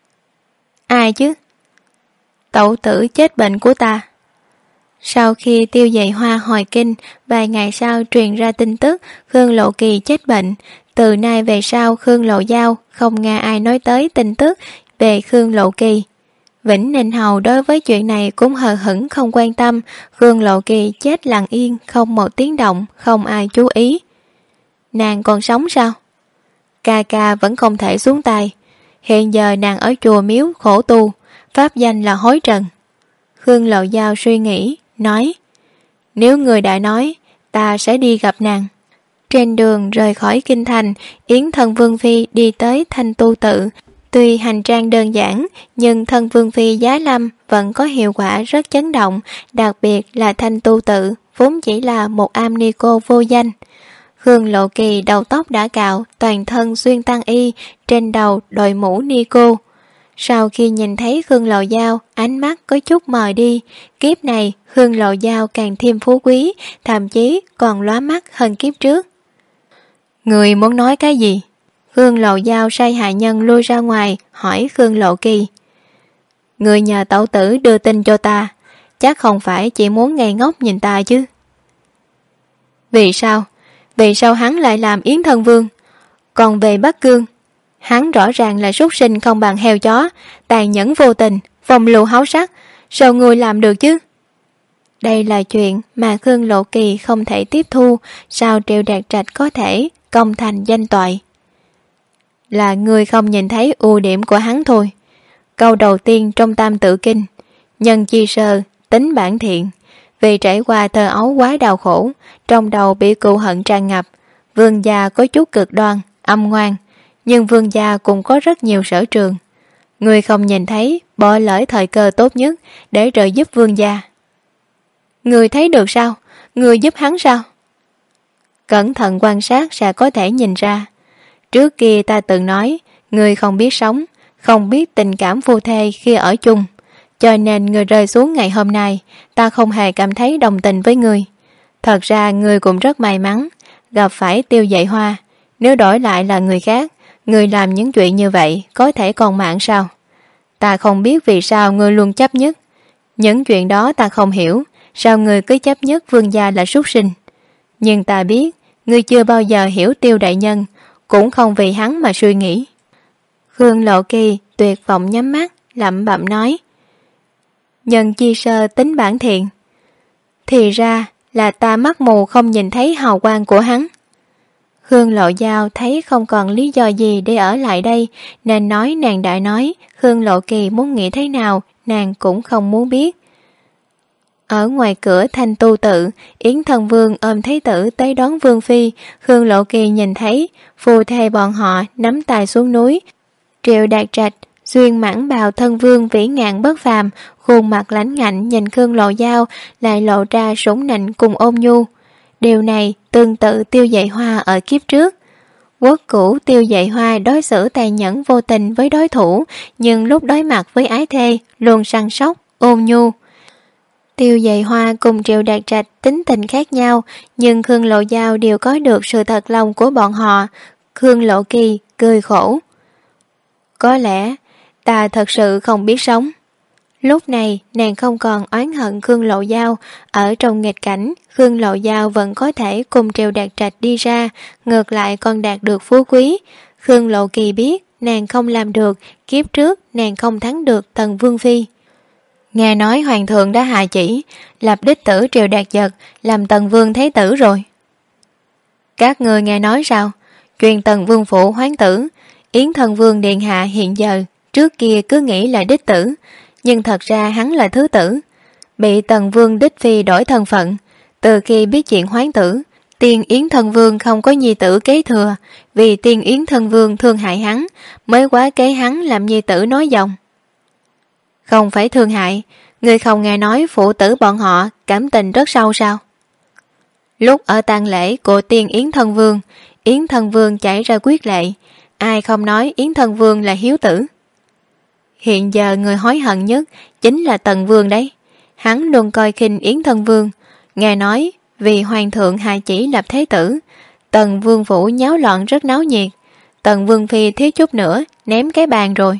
Ai chứ? Tẩu tử chết bệnh của ta. Sau khi Tiêu Dày Hoa hồi kinh, vài ngày sau truyền ra tin tức Khương Lộ Kỳ chết bệnh. Từ nay về sau Khương Lộ Giao không nghe ai nói tới tin tức về Khương Lộ Kỳ. Vĩnh Ninh Hầu đối với chuyện này cũng hờ hững không quan tâm. Khương Lộ Kỳ chết lặng yên, không một tiếng động, không ai chú ý. Nàng còn sống sao? Ca ca vẫn không thể xuống tay. Hiện giờ nàng ở chùa miếu khổ tu, pháp danh là Hối Trần. Khương Lộ Giao suy nghĩ, nói: nếu người đã nói, ta sẽ đi gặp nàng. Trên đường rời khỏi kinh thành, Yến Thân Vương Phi đi tới Thanh Tu Tự. Tuy hành trang đơn giản, nhưng Thân Vương Phi giá lâm vẫn có hiệu quả rất chấn động, đặc biệt là Thanh Tu Tự vốn chỉ là một am ni cô vô danh. Khương Lộ Kỳ đầu tóc đã cạo, toàn thân xuyên tăng y, trên đầu đội mũ ni cô. Sau khi nhìn thấy Khương Lộ Giao, ánh mắt có chút mờ đi. Kiếp này Khương Lộ Giao càng thêm phú quý, thậm chí còn lóa mắt hơn kiếp trước. Người muốn nói cái gì? Khương Lộ Giao sai hạ nhân lui ra ngoài, hỏi Khương Lộ Kỳ. Người nhờ tẩu tử đưa tin cho ta, chắc không phải chỉ muốn ngây ngốc nhìn ta chứ? Vì sao? Vì sao hắn lại làm Yến Thân Vương? Còn về Bắc Cương, hắn rõ ràng là súc sinh không bằng heo chó, tàn nhẫn vô tình, phong lưu háo sắc, sao ngươi làm được chứ? Đây là chuyện mà Khương Lộ Kỳ không thể tiếp thu, sao Triệu Đạt Trạch có thể công thành danh toại? Là ngươi không nhìn thấy ưu điểm của hắn thôi. Câu đầu tiên trong Tam Tự Kinh, nhân chi sơ, tính bản thiện, Vì trải qua thơ ấu quá đau khổ, trong đầu bị cừu hận tràn ngập. Vương gia có chút cực đoan, âm ngoan, nhưng vương gia cũng có rất nhiều sở trường. Người không nhìn thấy, bỏ lỡ thời cơ tốt nhất để trợ giúp vương gia. Người thấy được sao? Người giúp hắn sao? Cẩn thận quan sát sẽ có thể nhìn ra. Trước kia ta từng nói, người không biết sống, không biết tình cảm phu thê khi ở chung, cho nên người rơi xuống ngày hôm nay, ta không hề cảm thấy đồng tình với người. Thật ra người cũng rất may mắn gặp phải Tiêu Dạy Hoa. Nếu đổi lại là người khác, người làm những chuyện như vậy có thể còn mạng sao? Ta không biết vì sao người luôn chấp nhất những chuyện đó. Ta không hiểu sao người cứ chấp nhất vương gia là súc sinh. Nhưng ta biết người chưa bao giờ hiểu Tiêu đại nhân, cũng không vì hắn mà suy nghĩ. Khương Lộ Kỳ tuyệt vọng nhắm mắt, lẩm bẩm nói: Nhân chi sơ tính bản thiện. Thì ra là ta mắt mù không nhìn thấy hào quang của hắn. Khương Lộ Giao thấy không còn lý do gì để ở lại đây, nên nói nàng đã nói. Khương Lộ Kỳ muốn nghĩ thế nào nàng cũng không muốn biết. Ở ngoài cửa Thanh Tu tự, Yến Thân Vương ôm Thái tử tới đón Vương Phi. Khương Lộ Kỳ nhìn thấy phu thê bọn họ nắm tay xuống núi. Triệu Đạt Trạch xuyên mãn bào thân vương vĩ ngạn bất phàm, khuôn mặt lãnh ngạnh nhìn Khương Lộ Giao lại lộ ra sủng nịnh cùng ôn nhu. Điều này tương tự Tiêu Dạy Hoa ở kiếp trước. Quốc cũ Tiêu Dạy Hoa đối xử tàn nhẫn vô tình với đối thủ, nhưng lúc đối mặt với ái thê luôn săn sóc, ôn nhu. Tiêu Dạy Hoa cùng Triệu Đạt Trạch tính tình khác nhau, nhưng Khương Lộ Giao đều có được sự thật lòng của bọn họ. Khương Lộ Kỳ cười khổ: Có lẽ ta thật sự không biết sống. Lúc này nàng không còn oán hận Khương Lộ Giao. Ở trong nghịch cảnh, Khương Lộ Giao vẫn có thể cùng Triệu Đạt Trạch đi ra, ngược lại còn đạt được phú quý. Khương Lộ Kỳ biết nàng không làm được, kiếp trước nàng không thắng được Tần Vương Phi. Nghe nói hoàng thượng đã hạ chỉ lập đích tử Triệu Đạt Giật làm Tần Vương Thế Tử rồi. Các người nghe nói sao? Truyền Tần Vương phủ hoán tử, Yến Thân Vương điện hạ hiện giờ, trước kia cứ nghĩ là đích tử, nhưng thật ra hắn là thứ tử, bị Tần Vương đích phi đổi thân phận. Từ khi biết chuyện hoán tử, Tiên Yến Thân Vương không có nhi tử kế thừa, vì Tiên Yến Thân Vương thương hại hắn, mới quá kế hắn làm nhi tử nói dòng. Không phải thương hại, người không nghe nói phụ tử bọn họ cảm tình rất sâu sao? Lúc ở tang lễ của Tiên Yến Thân Vương chảy ra quyết lệ, ai không nói Yến Thân Vương là hiếu tử. Hiện giờ người hối hận nhất chính là Tần Vương đấy. Hắn luôn coi khinh Yến Thân Vương. Nghe nói vì hoàng thượng hạ chỉ lập thế tử, Tần Vương phủ nháo loạn rất náo nhiệt. Tần Vương Phi thiếu chút nữa ném cái bàn rồi.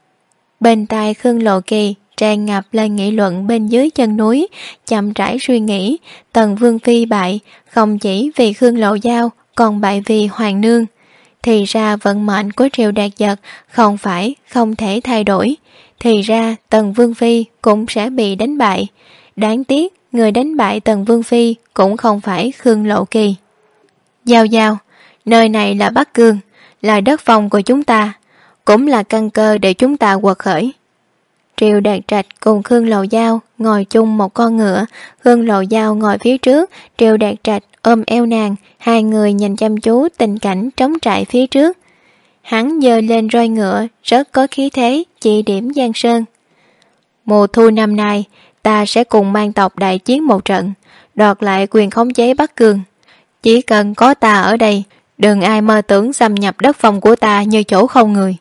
Bên tai Khương Lộ Kỳ tràn ngập lời nghị luận bên dưới chân núi, chậm rãi suy nghĩ. Tần Vương Phi bại không chỉ vì Khương Lộ Giao, còn bại vì hoàng nương. Thì ra vận mệnh của Triệu Đạt Giật không phải không thể thay đổi. Thì ra Tần Vương Phi cũng sẽ bị đánh bại. Đáng tiếc người đánh bại Tần Vương Phi cũng không phải Khương Lộ Kỳ. Giao Giao, nơi này là Bắc Cương, là đất phong của chúng ta, cũng là căn cơ để chúng ta quật khởi. Triệu Đạt Trạch cùng Khương Lộ Giao ngồi chung một con ngựa. Khương Lộ Giao ngồi phía trước, Triệu Đạt Trạch ôm eo nàng, hai người nhìn chăm chú tình cảnh trống trại phía trước. Hắn giơ lên roi ngựa rất có khí thế, chỉ điểm Giang Sơn. Mùa thu năm nay ta sẽ cùng mang tộc đại chiến một trận, đoạt lại quyền khống chế Bắc Cương. Chỉ cần có ta ở đây, đừng ai mơ tưởng xâm nhập đất phong của ta như chỗ không người.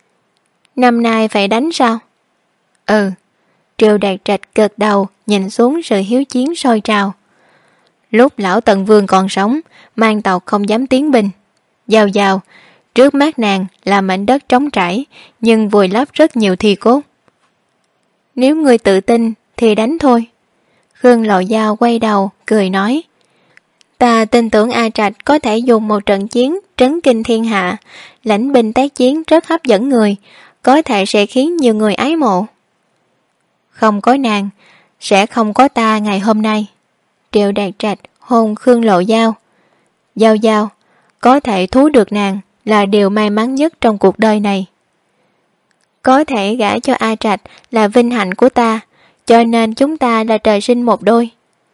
Năm nay phải đánh sao? Ừ. Triệu Đạt Trạch gật đầu, nhìn xuống sự hiếu chiến sôi trào. Lúc lão Tần Vương còn sống, mang tộc không dám tiến binh. Giao Giao, trước mắt nàng là mảnh đất trống trải, nhưng vùi lấp rất nhiều thi cốt. Nếu ngươi tự tin thì đánh thôi. Khương Lộ Giao quay đầu cười nói: Ta tin tưởng A Trạch có thể dùng một trận chiến trấn kinh thiên hạ. Lãnh binh tác chiến rất hấp dẫn người, có thể sẽ khiến nhiều người ái mộ. Không có nàng, sẽ không có ta ngày hôm nay. Triệu Đạt Trạch hôn Khương Lộ Giao. Giao Giao, có thể thú được nàng là điều may mắn nhất trong cuộc đời này. Có thể gả cho A Trạch là vinh hạnh của ta, cho nên chúng ta là trời sinh một đôi.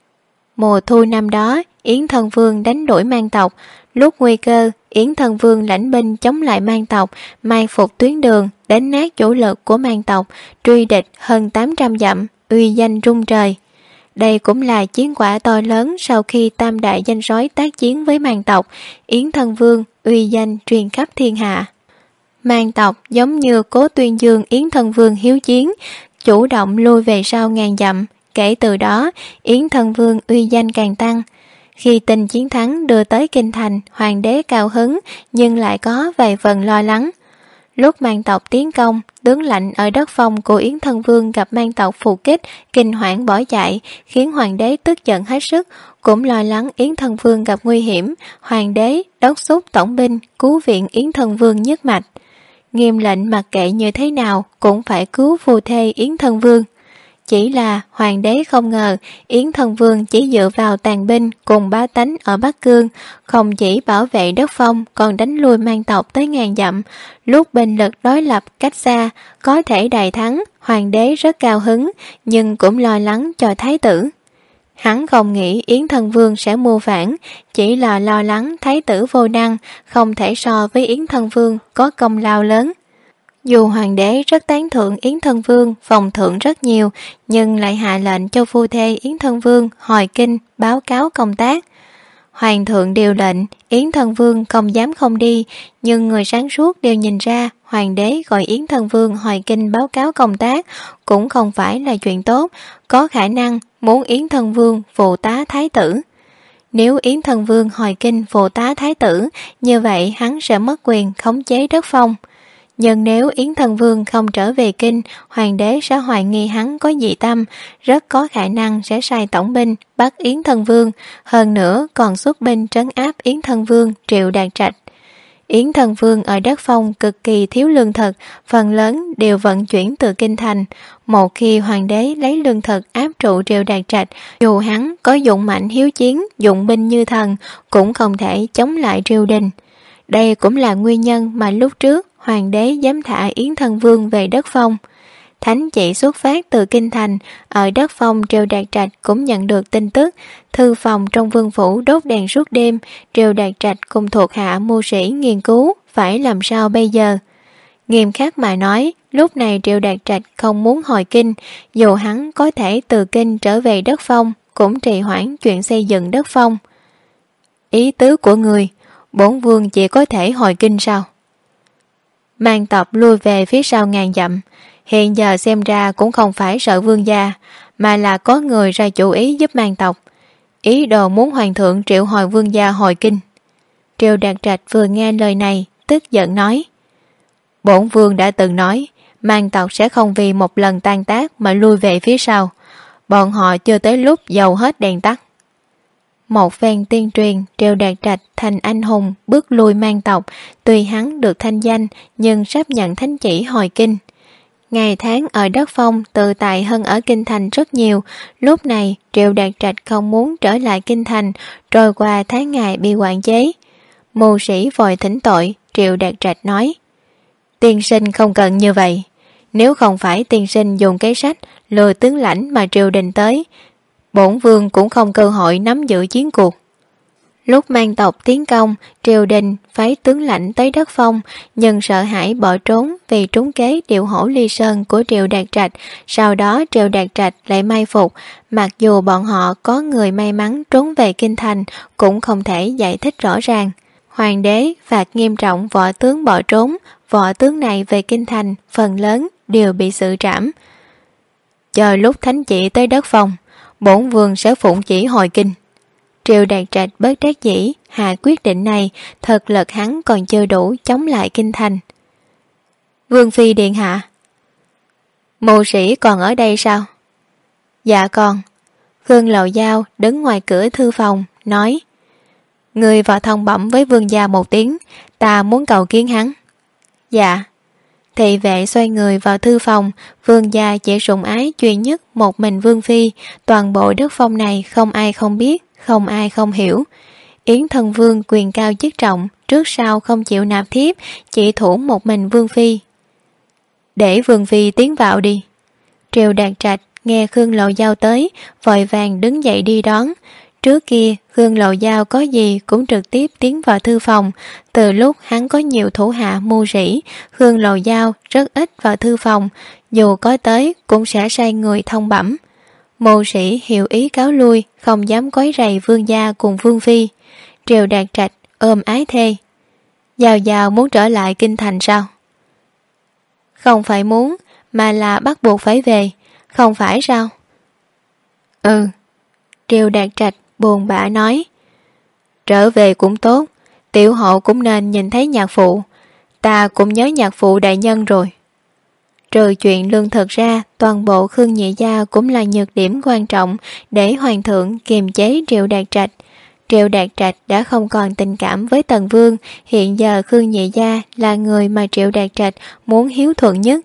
Mùa thu năm đó, Yến Thân Vương đánh đuổi Mang tộc. Lúc nguy cơ, Yến Thân Vương lãnh binh chống lại Mang tộc, mai phục tuyến đường, đánh nát chủ lực của Mang tộc, truy địch hơn 800 dặm, uy danh rung trời. Đây cũng là chiến quả to lớn sau khi tam đại danh soái tác chiến với Mang tộc, Yến Thân Vương uy danh truyền khắp thiên hạ. Mang tộc giống như cố tuyên dương Yến Thân Vương hiếu chiến, chủ động lui về sau ngàn dặm. Kể từ đó, Yến Thân Vương uy danh càng tăng. Khi tin chiến thắng đưa tới kinh thành, hoàng đế cao hứng nhưng lại có vài phần lo lắng. Lúc Mang tộc tiến công, tướng lãnh ở đất Phong của Yến Thân Vương gặp Mang tộc phục kích, kinh hoảng bỏ chạy, khiến hoàng đế tức giận hết sức, cũng lo lắng Yến Thân Vương gặp nguy hiểm. Hoàng đế đốc thúc tổng binh cứu viện Yến Thân Vương nhất mạch, nghiêm lệnh mặc kệ như thế nào cũng phải cứu phu thê Yến Thân Vương. Chỉ là hoàng đế không ngờ Yến Thân Vương chỉ dựa vào tàn binh cùng bá tánh ở Bắc Cương, không chỉ bảo vệ đất Phong còn đánh lui Mang tộc tới ngàn dặm. Lúc binh lực đối lập cách xa, có thể đại thắng, hoàng đế rất cao hứng nhưng cũng lo lắng cho thái tử. Hắn không nghĩ Yến Thân Vương sẽ mưu phản, chỉ là lo lắng thái tử vô năng, không thể so với Yến Thân Vương có công lao lớn. Dù hoàng đế rất tán thưởng Yến Thân Vương, phòng thưởng rất nhiều, nhưng lại hạ lệnh cho phu thê Yến Thân Vương hồi kinh báo cáo công tác. Hoàng thượng điều lệnh, Yến Thân Vương không dám không đi, nhưng người sáng suốt đều nhìn ra hoàng đế gọi Yến Thân Vương hồi kinh báo cáo công tác cũng không phải là chuyện tốt, có khả năng muốn Yến Thân Vương phụ tá thái tử. Nếu Yến Thân Vương hồi kinh phụ tá thái tử, như vậy hắn sẽ mất quyền khống chế đất Phong. Nhưng nếu Yến Thân Vương không trở về kinh, hoàng đế sẽ hoài nghi hắn có dị tâm, rất có khả năng sẽ sai tổng binh bắt Yến Thân Vương, hơn nữa còn xuất binh trấn áp Yến Thân Vương Triệu Đạt Trạch. Yến Thân Vương ở đất Phong cực kỳ thiếu lương thực, phần lớn đều vận chuyển từ kinh thành. Một khi hoàng đế lấy lương thực áp trụ Triệu Đạt Trạch, dù hắn có dụng mạnh hiếu chiến, dụng binh như thần, cũng không thể chống lại triều đình. Đây cũng là nguyên nhân mà lúc trước hoàng đế dám thả Yến Thân Vương về đất Phong. Thánh chỉ xuất phát từ kinh thành, ở đất Phong Triệu Đạt Trạch cũng nhận được tin tức, thư phòng trong vương phủ đốt đèn suốt đêm. Triệu Đạt Trạch cùng thuộc hạ mưu sĩ nghiên cứu phải làm sao bây giờ. Nghiêm khắc mà nói, lúc này Triệu Đạt Trạch không muốn hồi kinh, dù hắn có thể từ kinh trở về đất Phong cũng trì hoãn chuyện xây dựng đất Phong. Ý tứ của người, bổn vương chỉ có thể hồi kinh sao? Mang tộc lui về phía sau ngàn dặm, hiện giờ xem ra cũng không phải sợ vương gia, mà là có người ra chủ ý giúp Mang tộc, ý đồ muốn hoàng thượng triệu hồi vương gia hồi kinh. Triệu Đạt Trạch vừa nghe lời này, tức giận nói: bổn vương đã từng nói, Mang tộc sẽ không vì một lần tan tác mà lui về phía sau, bọn họ chưa tới lúc dầu hết đèn tắt. Một phen tuyên truyền, Triệu Đạt Trạch thành anh hùng bước lui Mang tộc, tuy hắn được thanh danh nhưng sắp nhận thánh chỉ hồi kinh. Ngày tháng ở đất Phong tự tại hơn ở kinh thành rất nhiều, lúc này Triệu Đạt Trạch không muốn trở lại kinh thành, trôi qua tháng ngày bị quản chế. Mưu sĩ vội thỉnh tội, Triệu Đạt Trạch nói: tiên sinh không cần như vậy, nếu không phải tiên sinh dùng kế sách lừa tướng lãnh mà triều đình tới, bổn vương cũng không cơ hội nắm giữ chiến cuộc. Lúc Mang tộc tiến công, triều đình phái tướng lãnh tới đất Phong, nhưng sợ hãi bỏ trốn vì trúng kế điệu hổ ly sơn của Triệu Đạt Trạch. Sau đó Triệu Đạt Trạch lại mai phục, mặc dù bọn họ có người may mắn trốn về kinh thành cũng không thể giải thích rõ ràng. Hoàng đế phạt nghiêm trọng võ tướng bỏ trốn, võ tướng này về kinh thành phần lớn đều bị xử trảm. Chờ lúc thánh chỉ tới đất Phong, bổn vương sẽ phụng chỉ hồi kinh. Triệu Đạt Trạch bất đắc dĩ hạ quyết định này, thực lực hắn còn chưa đủ chống lại kinh thành. Vương phi điện hạ, mưu sĩ còn ở đây sao? Dạ con. Khương Lầu Dao đứng ngoài cửa thư phòng nói: người vào thông bẩm với vương gia một tiếng, ta muốn cầu kiến hắn. Dạ. Thị vệ xoay người vào thư phòng. Vương gia chỉ sủng ái duy nhất một mình vương phi, toàn bộ đất Phong này không ai không biết, không ai không hiểu. Yến Thân Vương quyền cao chức trọng, trước sau không chịu nạp thiếp, chỉ thủ một mình vương phi. Để vương phi tiến vào đi. Triệu Đạt Trạch nghe Khương Lầu Dao tới, vội vàng đứng dậy đi đón. Trước kia Khương Lộ Giao có gì cũng trực tiếp tiến vào thư phòng. Từ lúc hắn có nhiều thủ hạ mưu sĩ, Khương Lộ Giao rất ít vào thư phòng, dù có tới cũng sẽ sai người thông bẩm. Mưu sĩ hiểu ý cáo lui, không dám quấy rầy vương gia cùng vương phi. Triều Đạt Trạch ôm ái thê. Giao Giao muốn trở lại kinh thành sao? Không phải muốn, mà là bắt buộc phải về, không phải sao? Ừ. Triều Đạt Trạch buồn bã nói. Trở về cũng tốt, tiểu hộ cũng nên nhìn thấy nhạc phụ. Ta cũng nhớ nhạc phụ đại nhân rồi. Trừ chuyện lương thực ra, toàn bộ Khương Nhị Gia cũng là nhược điểm quan trọng để hoàng thượng kiềm chế Triệu Đạt Trạch. Triệu Đạt Trạch đã không còn tình cảm với Tần Vương, hiện giờ Khương Nhị Gia là người mà Triệu Đạt Trạch muốn hiếu thuận nhất.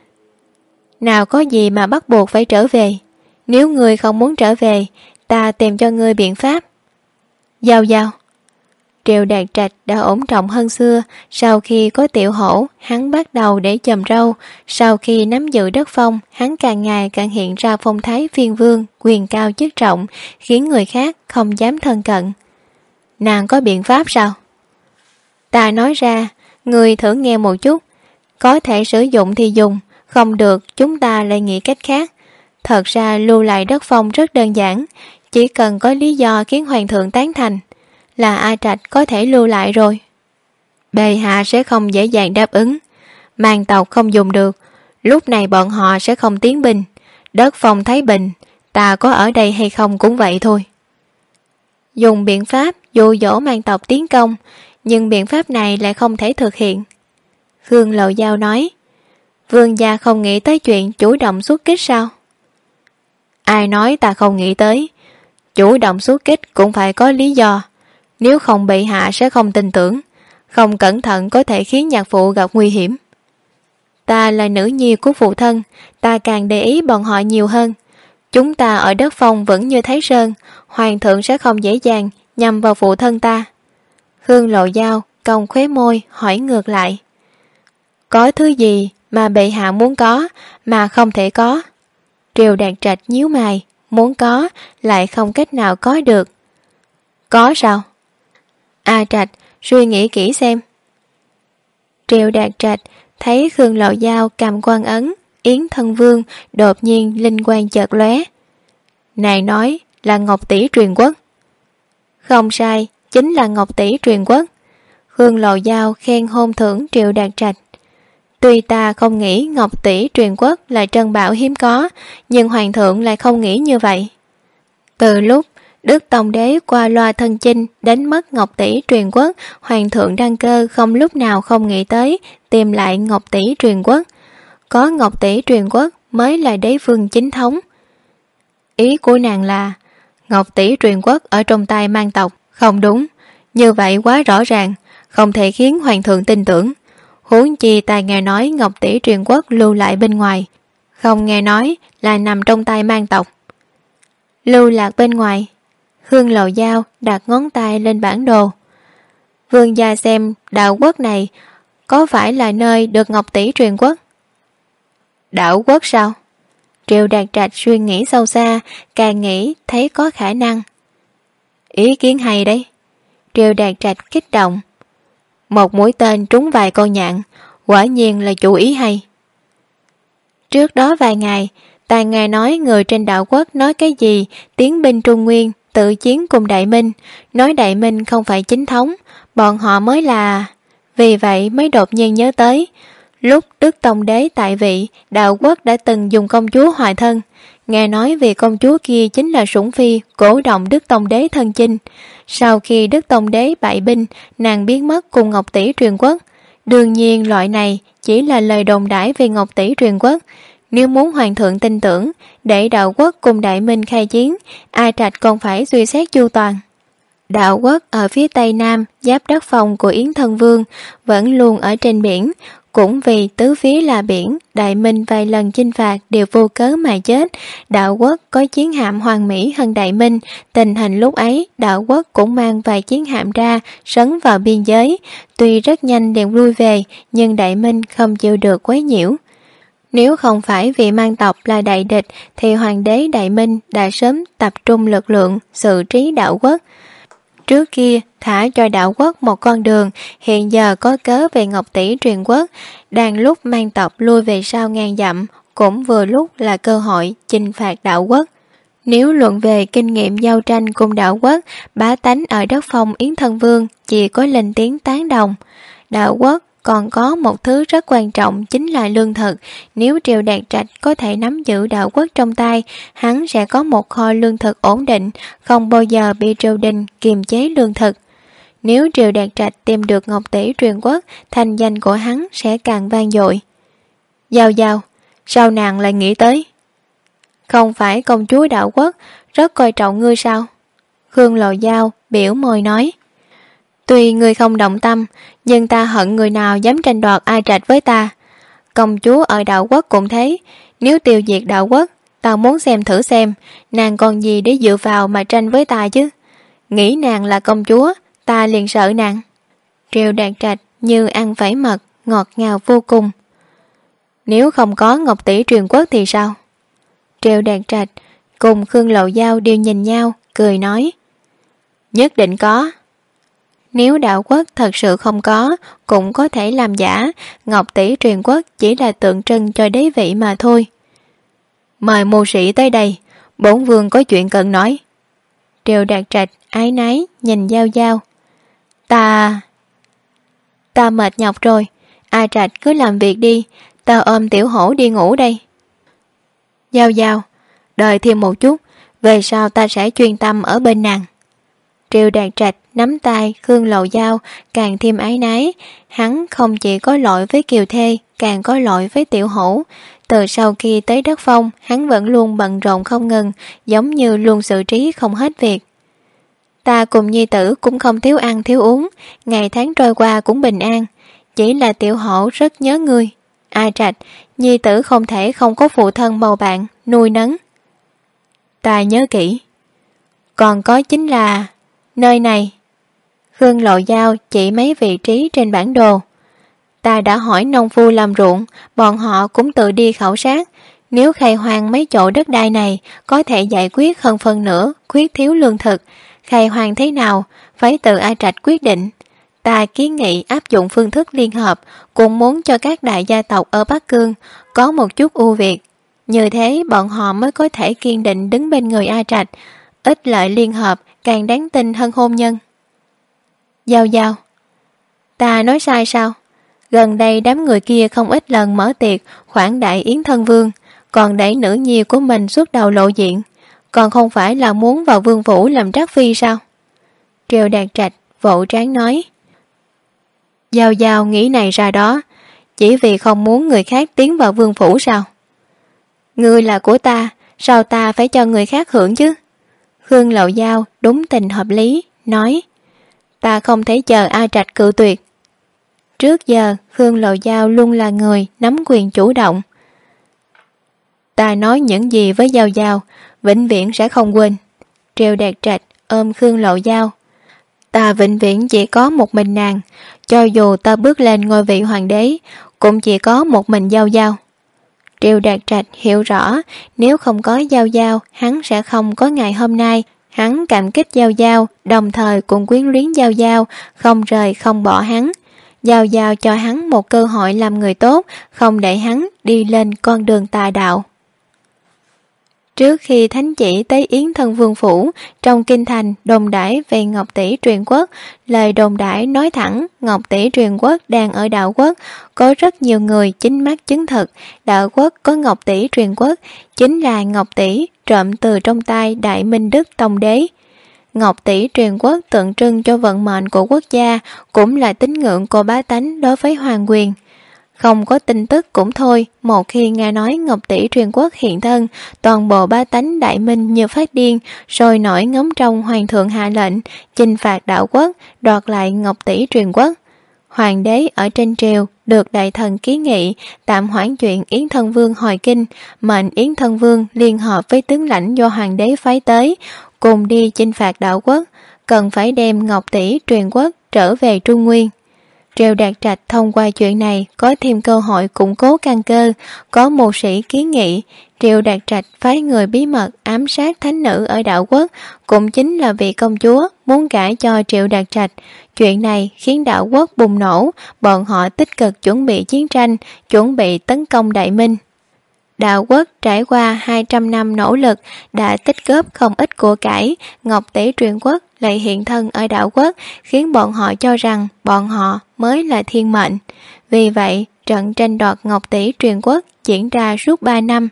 Nào có gì mà bắt buộc phải trở về. Nếu ngươi không muốn trở về, ta tìm cho ngươi biện pháp. Giao Giao. Triệu Đạt Trạch đã ổn trọng hơn xưa. Sau khi có Tiểu Hổ, hắn bắt đầu để chầm râu. Sau khi nắm giữ đất phong, hắn càng ngày càng hiện ra phong thái phiên vương, quyền cao chức trọng, khiến người khác không dám thân cận. Nàng có biện pháp sao? Ta nói ra, người thử nghe một chút. Có thể sử dụng thì dùng, không được chúng ta lại nghĩ cách khác. Thật ra lưu lại đất phong rất đơn giản, chỉ cần có lý do khiến hoàng thượng tán thành là A Trạch có thể lưu lại rồi. Bệ hạ sẽ không dễ dàng đáp ứng. Mang tộc không dùng được, lúc này bọn họ sẽ không tiến binh. Đất phong Thái Bình, ta có ở đây hay không cũng vậy thôi. Dùng biện pháp dụ dỗ mang tộc tiến công, nhưng biện pháp này lại không thể thực hiện. Khương Lộ Giao nói. Vương gia không nghĩ tới chuyện chủ động xuất kích sao? Ai nói ta không nghĩ tới. Chủ động xuất kích cũng phải có lý do. Nếu không bệ hạ sẽ không tin tưởng. Không cẩn thận có thể khiến nhạc phụ gặp nguy hiểm. Ta là nữ nhi của phụ thân, ta càng để ý bọn họ nhiều hơn. Chúng ta ở đất phong vẫn như Thái Sơn, hoàng thượng sẽ không dễ dàng nhằm vào phụ thân ta. Khương Lộ Giao cong khóe môi hỏi ngược lại. Có thứ gì mà bệ hạ muốn có mà không thể có? Triều Đạt Trạch nhíu mày, muốn có lại không cách nào có được. Có sao? A Trạch suy nghĩ kỹ xem. Triệu Đạt Trạch thấy Khương Lộ Giao cầm quan ấn Yến Thân Vương, đột nhiên linh quang chợt lóe. Này nói là Ngọc Tỷ truyền quốc. Không sai, chính là Ngọc Tỷ truyền quốc. Khương Lộ Giao khen hôn thưởng Triệu Đạt Trạch. Tuy ta không nghĩ Ngọc Tỷ truyền quốc là trân bảo hiếm có, nhưng hoàng thượng lại không nghĩ như vậy. Từ lúc Đức Tông Đế qua loa thân chinh đánh mất Ngọc Tỷ truyền quốc, hoàng thượng Đăng Cơ không lúc nào không nghĩ tới tìm lại Ngọc Tỷ truyền quốc. Có Ngọc Tỷ truyền quốc mới là đế vương chính thống. Ý của nàng là Ngọc Tỷ truyền quốc ở trong tay mang tộc. Không đúng, như vậy quá rõ ràng, không thể khiến hoàng thượng tin tưởng. Huống chi ta nghe nói Ngọc Tỷ truyền quốc lưu lại bên ngoài, không nghe nói là nằm trong tay mang tộc. Lưu lạc bên ngoài. Khương Lộ Giao đặt ngón tay lên bản đồ. Vương gia xem đạo quốc này có phải là nơi được Ngọc Tỷ truyền quốc? Đạo quốc sao? Triệu Đạt Trạch suy nghĩ sâu xa, càng nghĩ thấy có khả năng. Ý kiến hay đấy. Triệu Đạt Trạch kích động. Một mũi tên trúng vài con nhạn, quả nhiên là chủ ý hay. Trước đó vài ngày, ta nghe nói người trên đạo quốc nói cái gì tiến binh Trung Nguyên tự chiến cùng Đại Minh, nói Đại Minh không phải chính thống, bọn họ mới là... Vì vậy mới đột nhiên nhớ tới, lúc Đức Tông Đế tại vị, đạo quốc đã từng dùng công chúa hòa thân. Nghe nói vì công chúa kia chính là Sủng Phi cổ động Đức Tông Đế thân chinh. Sau khi Đức Tông Đế bại binh, nàng biến mất cùng Ngọc Tỷ truyền quốc. Đương nhiên loại này chỉ là lời đồn đãi về Ngọc Tỷ truyền quốc. Nếu muốn hoàng thượng tin tưởng, để đạo quốc cùng Đại Minh khai chiến, A Trạch còn phải suy xét chu toàn. Đạo quốc ở phía tây nam, giáp đất phong của Yến Thân Vương, vẫn luôn ở trên biển. Cũng vì tứ phía là biển, Đại Minh vài lần chinh phạt đều vô cớ mà chết. Đạo quốc có chiến hạm hoàn mỹ hơn Đại Minh. Tình hình lúc ấy, đạo quốc cũng mang vài chiến hạm ra, sấn vào biên giới. Tuy rất nhanh liền lui về, nhưng Đại Minh không chịu được quấy nhiễu. Nếu không phải vì mang tộc là đại địch thì hoàng đế Đại Minh đã sớm tập trung lực lượng xử trí đạo quốc. Trước kia thả cho đạo quốc một con đường, hiện giờ có cớ về Ngọc Tỷ truyền quốc, đang lúc mang tộc lui về sau ngàn dặm, cũng vừa lúc là cơ hội chinh phạt đạo quốc. Nếu luận về kinh nghiệm giao tranh cùng đạo quốc, bá tánh ở đất Phong Yến Thân Vương chỉ có lên tiếng tán đồng. Đạo quốc còn có một thứ rất quan trọng chính là lương thực. Nếu Triệu Đạt Trạch có thể nắm giữ đạo quốc trong tay, hắn sẽ có một kho lương thực ổn định, không bao giờ bị triều đình kiềm chế lương thực. Nếu Triệu Đạt Trạch tìm được Ngọc Tỷ truyền quốc, thành danh của hắn sẽ càng vang dội. Giao Giao, sao nàng lại nghĩ tới? Không phải công chúa đạo quốc rất coi trọng ngươi sao? Khương Lộ Giao biểu môi nói. Tuy ngươi không động tâm, nhưng ta hận người nào dám tranh đoạt Ai Trạch với ta. Công chúa ở đạo quốc cũng thế, nếu tiêu diệt đạo quốc, ta muốn xem thử xem nàng còn gì để dựa vào mà tranh với ta chứ. Nghĩ nàng là công chúa, ta liền sợ nàng. Triệu Đạt Trạch như ăn phải mật, ngọt ngào vô cùng. Nếu không có Ngọc Tỷ truyền quốc thì sao? Triệu Đạt Trạch cùng Khương Lộ Giao đều nhìn nhau, cười nói. Nhất định có. Nếu đạo quốc thật sự không có, cũng có thể làm giả, Ngọc Tỷ truyền quốc chỉ là tượng trưng cho đế vị mà thôi. Mời mưu sĩ tới đây, bổn vương có chuyện cần nói. Triệu Đạt Trạch ái náy nhìn Giao Giao. Ta mệt nhọc rồi, Ai Trạch cứ làm việc đi, ta ôm tiểu hổ đi ngủ đây. Giao Giao, đợi thêm một chút, về sau ta sẽ chuyên tâm ở bên nàng. Triệu Đạt Trạch nắm tay Khương Lộ Giao càng thêm ái náy. Hắn không chỉ có lỗi với Kiều Thê, càng có lỗi với tiểu hổ. Từ sau khi tới đất Phong, hắn vẫn luôn bận rộn không ngừng, giống như luôn xử trí không hết việc. Ta cùng nhi tử cũng không thiếu ăn thiếu uống, ngày tháng trôi qua cũng bình an. Chỉ là tiểu hổ rất nhớ ngươi. Ai Trạch, nhi tử không thể không có phụ thân bầu bạn, nuôi nấng. Ta nhớ kỹ. Còn có chính là nơi này. Khương Lộ Giao chỉ mấy vị trí trên bản đồ. Ta đã hỏi nông phu làm ruộng, bọn họ cũng tự đi khảo sát. Nếu khai hoang mấy chỗ đất đai này, có thể giải quyết hơn phần nửa khuyết thiếu lương thực. Khai hoang thế nào, phải tự Ai Trạch quyết định. Ta kiến nghị áp dụng phương thức liên hợp, cũng muốn cho các đại gia tộc ở Bắc Cương có một chút ưu việt. Như thế bọn họ mới có thể kiên định đứng bên người Ai Trạch. Ích lợi liên hợp càng đáng tin hơn hôn nhân. Giao Giao, ta nói sai sao? Gần đây đám người kia không ít lần mở tiệc khoản đại Yến Thân Vương, còn đẩy nữ nhi của mình suốt đầu lộ diện, còn không phải là muốn vào vương phủ làm trác phi sao? Triệu Đạt Trạch vỗ trán nói. Giao Giao nghĩ này ra đó, chỉ vì không muốn người khác tiến vào vương phủ sao? Ngươi là của ta, sao ta phải cho người khác hưởng chứ? Khương Lộ Giao đúng tình hợp lý, nói. Ta không thể chờ Ai Trạch cự tuyệt. Trước giờ Khương Lộ Giao luôn là người nắm quyền chủ động. Ta nói những gì với Giao Giao, vĩnh viễn sẽ không quên. Triệu Đạt Trạch ôm Khương Lộ Giao. Ta vĩnh viễn chỉ có một mình nàng, cho dù ta bước lên ngôi vị hoàng đế, cũng chỉ có một mình Giao Giao. Triệu Đạt Trạch hiểu rõ, nếu không có Giao Giao, hắn sẽ không có ngày hôm nay. Hắn cảm kích Giao Giao, đồng thời cũng quyến luyến Giao Giao, không rời không bỏ hắn. Giao Giao cho hắn một cơ hội làm người tốt, không để hắn đi lên con đường tà đạo. Trước khi thánh chỉ tới Yến Thân Vương phủ, trong kinh thành đồn đãi về Ngọc Tỷ truyền quốc, lời đồn đãi nói thẳng Ngọc Tỷ truyền quốc đang ở đạo quốc, có rất nhiều người chính mắt chứng thực đạo quốc có Ngọc Tỷ truyền quốc, chính là Ngọc Tỷ trộm từ trong tay Đại Minh Đức Tông Đế. Ngọc Tỷ truyền quốc tượng trưng cho vận mệnh của quốc gia, cũng là tín ngưỡng của bá tánh đối với hoàng quyền. Không có tin tức cũng thôi, một khi nghe nói Ngọc Tỷ truyền quốc hiện thân, toàn bộ bá tánh Đại Minh như phát điên, sôi nổi ngóng trông hoàng thượng hạ lệnh chinh phạt đạo quốc, đoạt lại Ngọc Tỷ truyền quốc. Hoàng đế ở trên triều được đại thần ký nghị tạm hoãn chuyện Yến Thân Vương hồi kinh, mệnh Yến Thân Vương liên hợp với tướng lãnh do hoàng đế phái tới, cùng đi chinh phạt đạo quốc, cần phải đem Ngọc Tỷ truyền quốc trở về Trung Nguyên. Triệu Đạt Trạch thông qua chuyện này có thêm cơ hội củng cố căn cơ. Có mưu sĩ kiến nghị Triệu Đạt Trạch phái người bí mật ám sát thánh nữ ở Đạo Quốc, cũng chính là vị công chúa muốn gả cho Triệu Đạt Trạch. Chuyện này khiến Đạo Quốc bùng nổ, bọn họ tích cực chuẩn bị chiến tranh, chuẩn bị tấn công Đại Minh. Đạo Quốc trải qua 200 năm nỗ lực đã tích góp không ít của cải. Ngọc Tỷ Truyền Quốc lại hiện thân ở Đạo Quốc, khiến bọn họ cho rằng bọn họ mới là thiên mệnh. Vì vậy trận tranh đoạt Ngọc Tỷ Truyền Quốc diễn ra suốt 3 năm.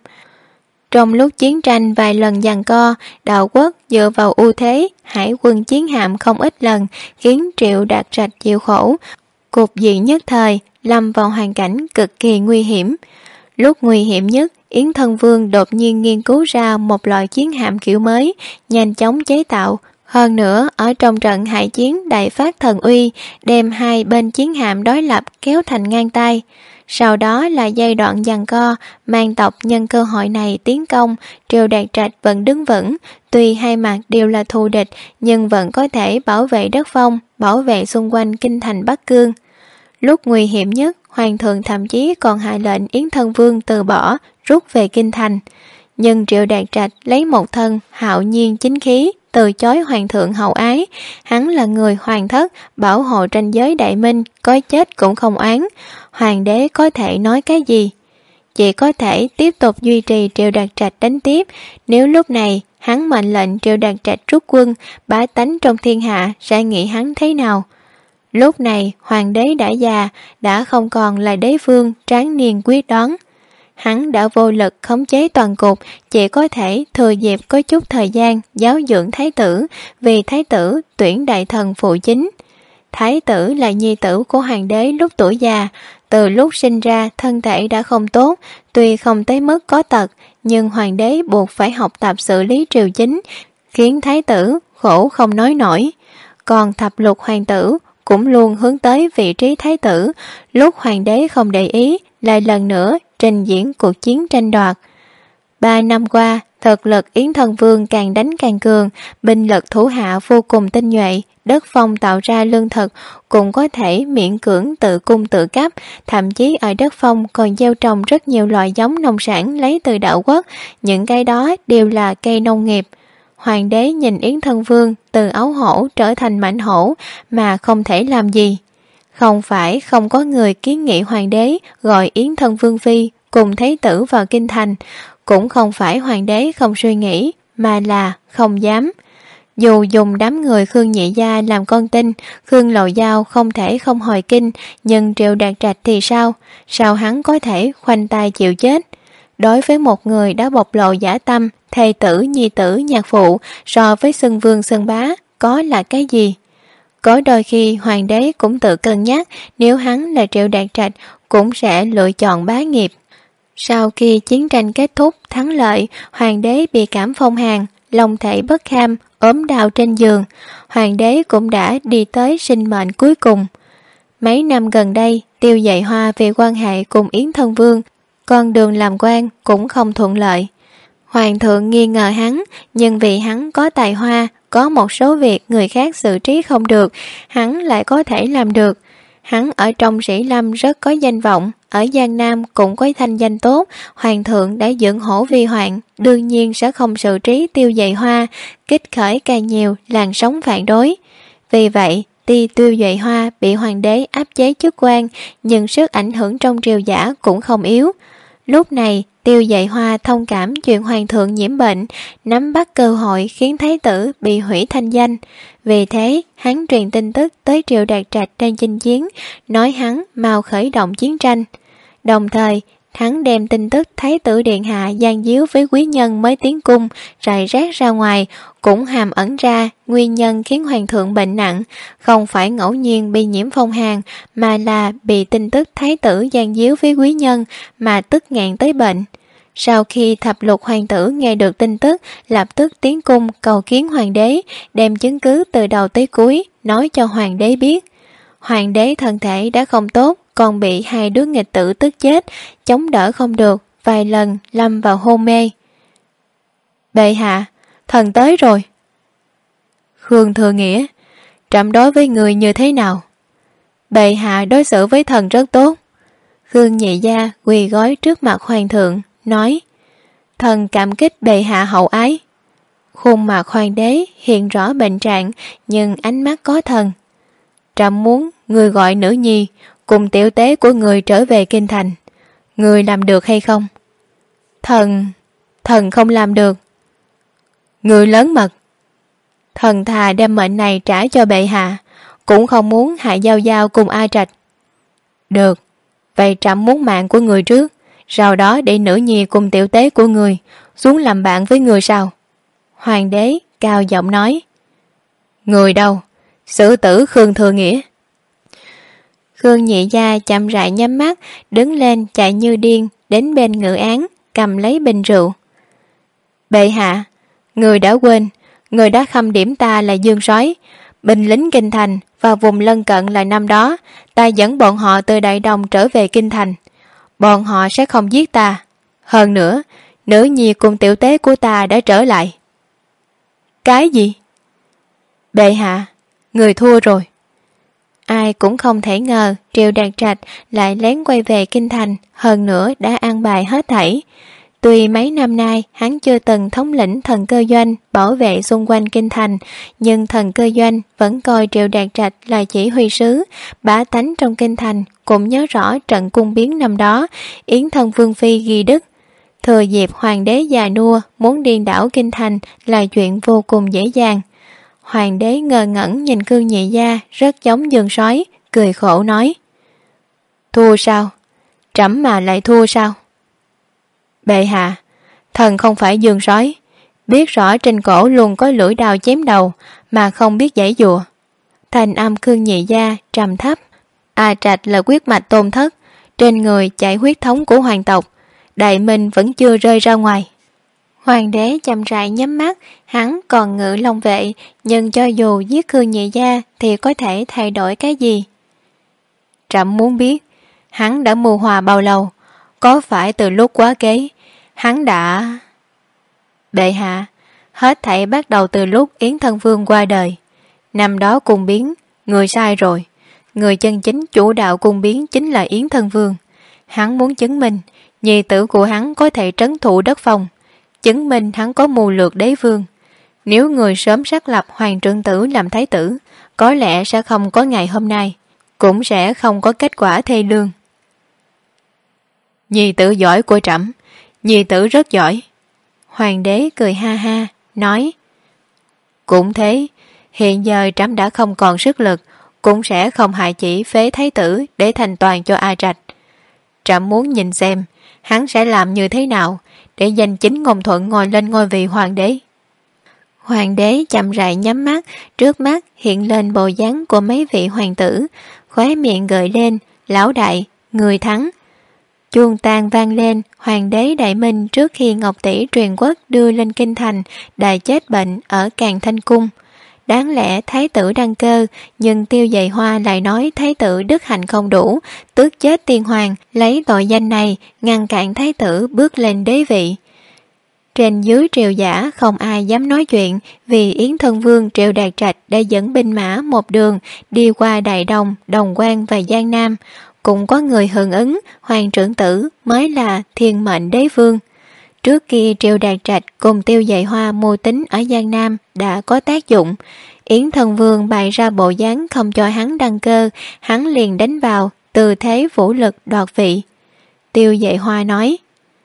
Trong lúc chiến tranh vài lần giằng co, Đạo Quốc dựa vào ưu thế, hải quân chiến hạm không ít lần, khiến Triệu Đạt Trạch chịu khổ. Cục diện nhất thời lâm vào hoàn cảnh cực kỳ nguy hiểm. Lúc nguy hiểm nhất, Yến Thân Vương đột nhiên nghiên cứu ra một loại chiến hạm kiểu mới, nhanh chóng chế tạo. Hơn nữa, ở trong trận hải chiến đại phát thần uy, đem hai bên chiến hạm đối lập kéo thành ngang tay. Sau đó là giai đoạn giằng co, Mang tộc nhân cơ hội này tiến công. Triệu Đạt Trạch vẫn đứng vững, tuy hai mặt đều là thù địch, nhưng vẫn có thể bảo vệ đất phong, bảo vệ xung quanh kinh thành Bắc Cương. Lúc nguy hiểm nhất, Hoàng thượng thậm chí còn hạ lệnh Yến Thân Vương từ bỏ, rút về kinh thành. Nhưng Triệu Đạt Trạch lấy một thân hạo nhiên chính khí, từ chối Hoàng thượng hậu ái. Hắn là người hoàng thất, bảo hộ tranh giới Đại Minh, có chết cũng không oán. Hoàng đế có thể nói cái gì? Chỉ có thể tiếp tục duy trì Triệu Đạt Trạch đánh tiếp. Nếu lúc này hắn mệnh lệnh Triệu Đạt Trạch rút quân, bá tánh trong thiên hạ sẽ nghĩ hắn thế nào? Lúc này hoàng đế đã già, đã không còn là đế vương tráng niên quyết đoán. Hắn đã vô lực khống chế toàn cục, chỉ có thể thừa dịp có chút thời gian giáo dưỡng thái tử, vì thái tử tuyển đại thần phụ chính. Thái tử là nhi tử của hoàng đế lúc tuổi già, từ lúc sinh ra thân thể đã không tốt, tuy không tới mức có tật, nhưng hoàng đế buộc phải học tập xử lý triều chính, khiến thái tử khổ không nói nổi. Còn thập lục hoàng tử cũng luôn hướng tới vị trí thái tử, lúc hoàng đế không để ý, lại lần nữa trình diễn cuộc chiến tranh đoạt. 3 năm qua, thực lực Yến Thân Vương càng đánh càng cường, binh lực thủ hạ vô cùng tinh nhuệ, đất phong tạo ra lương thực cũng có thể miễn cưỡng tự cung tự cấp, thậm chí ở đất phong còn gieo trồng rất nhiều loại giống nông sản lấy từ Đạo Quốc, những cái đó đều là cây nông nghiệp. Hoàng đế nhìn Yến Thân Vương từ ấu hổ trở thành mãnh hổ mà không thể làm gì. Không phải không có người kiến nghị hoàng đế gọi Yến Thân Vương phi cùng thái tử vào kinh thành, cũng không phải hoàng đế không suy nghĩ, mà là không dám. Dù dùng đám người Khương Nhị Gia làm con tin, Khương Lầu Giao không thể không hồi kinh, nhưng Triệu Đạt Trạch thì sao? Sao hắn có thể khoanh tay chịu chết? Đối với một người đã bộc lộ dã tâm, thê tử, nhi tử, nhạc phụ, so với xưng vương xưng bá, có là cái gì? Có đôi khi hoàng đế cũng tự cân nhắc, nếu hắn là Triệu Đạt Trạch cũng sẽ lựa chọn bá nghiệp. Sau khi chiến tranh kết thúc thắng lợi, hoàng đế bị cảm phong hàn, long thể bất kham, ốm đau trên giường. Hoàng đế cũng đã đi tới sinh mệnh cuối cùng. Mấy năm gần đây, Tiêu Dạy Hoa về quan hệ cùng Yến Thân Vương, con đường làm quan cũng không thuận lợi. Hoàng thượng nghi ngờ hắn, nhưng vì hắn có tài hoa, có một số việc người khác xử trí không được, hắn lại có thể làm được. Hắn ở trong Sĩ Lâm rất có danh vọng, ở Giang Nam cũng có thanh danh tốt, hoàng thượng đã dưỡng hổ vi hoạn, đương nhiên sẽ không xử trí Tiêu Dạy Hoa, kích khởi càng nhiều làn sóng phản đối. Vì vậy, tuy Tiêu Dạy Hoa bị hoàng đế áp chế chức quan, nhưng sức ảnh hưởng trong triều giả cũng không yếu. Lúc này, Tiêu Dạy Hoa thông cảm chuyện hoàng thượng nhiễm bệnh, nắm bắt cơ hội khiến thái tử bị hủy thanh danh. Vì thế, hắn truyền tin tức tới Triệu Đạt Trạch trên chinh chiến, nói hắn mau khởi động chiến tranh. Đồng thời, hắn đem tin tức thái tử điện hạ gian díu với quý nhân mới tiến cung rải rác ra ngoài, cũng hàm ẩn ra nguyên nhân khiến hoàng thượng bệnh nặng, không phải ngẫu nhiên bị nhiễm phong hàn, mà là bị tin tức thái tử gian díu với quý nhân mà tức nghẹn tới bệnh. Sau khi thập lục hoàng tử nghe được tin tức, lập tức tiến cung cầu kiến hoàng đế, đem chứng cứ từ đầu tới cuối nói cho hoàng đế biết. Hoàng đế thân thể đã không tốt, còn bị hai đứa nghịch tử tức chết, chống đỡ không được, vài lần lâm vào hôn mê. Bệ hạ, thần tới rồi. Khương Thừa Nghĩa, trẫm đối với người như thế nào? Bệ hạ đối xử với thần rất tốt. Khương Nhị Gia quỳ gối trước mặt hoàng thượng, nói: Thần cảm kích bệ hạ hậu ái. Khuôn mặt hoàng đế hiện rõ bệnh trạng, nhưng ánh mắt có thần. Trẫm muốn người gọi nữ nhi cùng tiểu tế của người trở về kinh thành. Người làm được hay không? Thần không làm được. Người lớn mật. Thần thà đem mệnh này trả cho bệ hạ, cũng không muốn hại Giao Giao cùng A Trạch. Được, vậy trẫm muốn mạng của người trước, sau đó để nữ nhi cùng tiểu tế của người xuống làm bạn với người sao? Hoàng đế cao giọng nói. Người đâu? Xử tử Khương Thừa Nghĩa. Khương Nhị Gia chậm rãi nhắm mắt, đứng lên chạy như điên đến bên ngự án, cầm lấy bình rượu. Bệ hạ, người đã quên, người đã khâm điểm ta là Dương Soái, binh lính kinh thành và vùng lân cận là năm đó ta dẫn bọn họ từ Đại Đồng trở về kinh thành. Bọn họ sẽ không giết ta. Hơn nữa, nữ nhi cùng tiểu tế của ta đã trở lại. Cái gì? Bệ hạ, người thua rồi. Ai cũng không thể ngờ Triệu Đạt Trạch lại lén quay về kinh thành, hơn nữa đã an bài hết thảy. Tuy mấy năm nay hắn chưa từng thống lĩnh thần cơ doanh bảo vệ xung quanh kinh thành, nhưng thần cơ doanh vẫn coi Triệu Đạt Trạch là chỉ huy sứ. Bá tánh trong kinh thành cũng nhớ rõ trận cung biến năm đó Yến Thân Vương Phi ghi đức. Thừa dịp hoàng đế già nua muốn điên đảo kinh thành là chuyện vô cùng dễ dàng. Hoàng đế ngơ ngẩn nhìn Khương Nhị Gia rất giống Dương Soái, cười khổ nói: Thua sao? Trẫm mà lại thua sao? Bệ hạ, thần không phải Dương Soái, biết rõ trên cổ luôn có lưỡi đao chém đầu mà không biết giãy giụa. Thành âm Khương Nhị Gia trầm thấp. A Trạch là huyết mạch tôn thất, trên người chảy huyết thống của hoàng tộc, đại minh vẫn chưa rơi ra ngoài. Hoàng đế chậm rãi nhắm mắt, hắn còn ngự long vệ, nhưng cho dù giết Khương Nhị Gia thì có thể thay đổi cái gì? Trẫm muốn biết, hắn đã mưu hòa bao lâu? Có phải từ lúc quá kế, hắn đã... Bệ hạ, hết thảy bắt đầu từ lúc Yến Thân Vương qua đời. Năm đó cung biến, người sai rồi. Người chân chính chủ đạo cung biến chính là Yến Thân Vương. Hắn muốn chứng minh nhi tử của hắn có thể trấn thủ đất phong, chứng minh hắn có mưu lược đế vương. Nếu người sớm xác lập hoàng trượng tử làm thái tử, có lẽ sẽ không có ngày hôm nay, cũng sẽ không có kết quả thê lương. Nhi tử giỏi của trẫm, nhi tử rất giỏi. Hoàng đế cười ha ha, nói: Cũng thế, hiện giờ trẫm đã không còn sức lực, cũng sẽ không hại chỉ phế thái tử để thành toàn cho A Trạch. Trẫm muốn nhìn xem hắn sẽ làm như thế nào để giành chính ngôn thuận ngồi lên ngôi vị hoàng đế. Hoàng đế chậm rãi nhắm mắt, trước mắt hiện lên bộ dáng của mấy vị hoàng tử, khóe miệng gợi lên: Lão đại, người thắng. Chuông tang vang lên. Hoàng đế Đại Minh trước khi Ngọc Tỷ truyền quốc đưa lên kinh thành đã chết bệnh ở Càn Thanh Cung. Đáng lẽ thái tử đăng cơ, nhưng Tiêu Dày Hoa lại nói thái tử đức hạnh không đủ, tước chết tiên hoàng, lấy tội danh này ngăn cản thái tử bước lên đế vị. Trên dưới triều giả không ai dám nói chuyện, vì Yến Thân Vương Triệu Đạt Trạch đã dẫn binh mã một đường đi qua Đại Đồng, Đồng Quan và Giang Nam. Cũng có người hưởng ứng hoàng trưởng tử mới là thiên mệnh đế vương. Trước kia Triệu Đạt Trạch cùng Tiêu Dày Hoa mưu tính ở Giang Nam đã có tác dụng. Yến Thân Vương bày ra bộ dáng không cho hắn đăng cơ, hắn liền đánh vào, từ thế vũ lực đoạt vị. Tiêu Dày Hoa nói: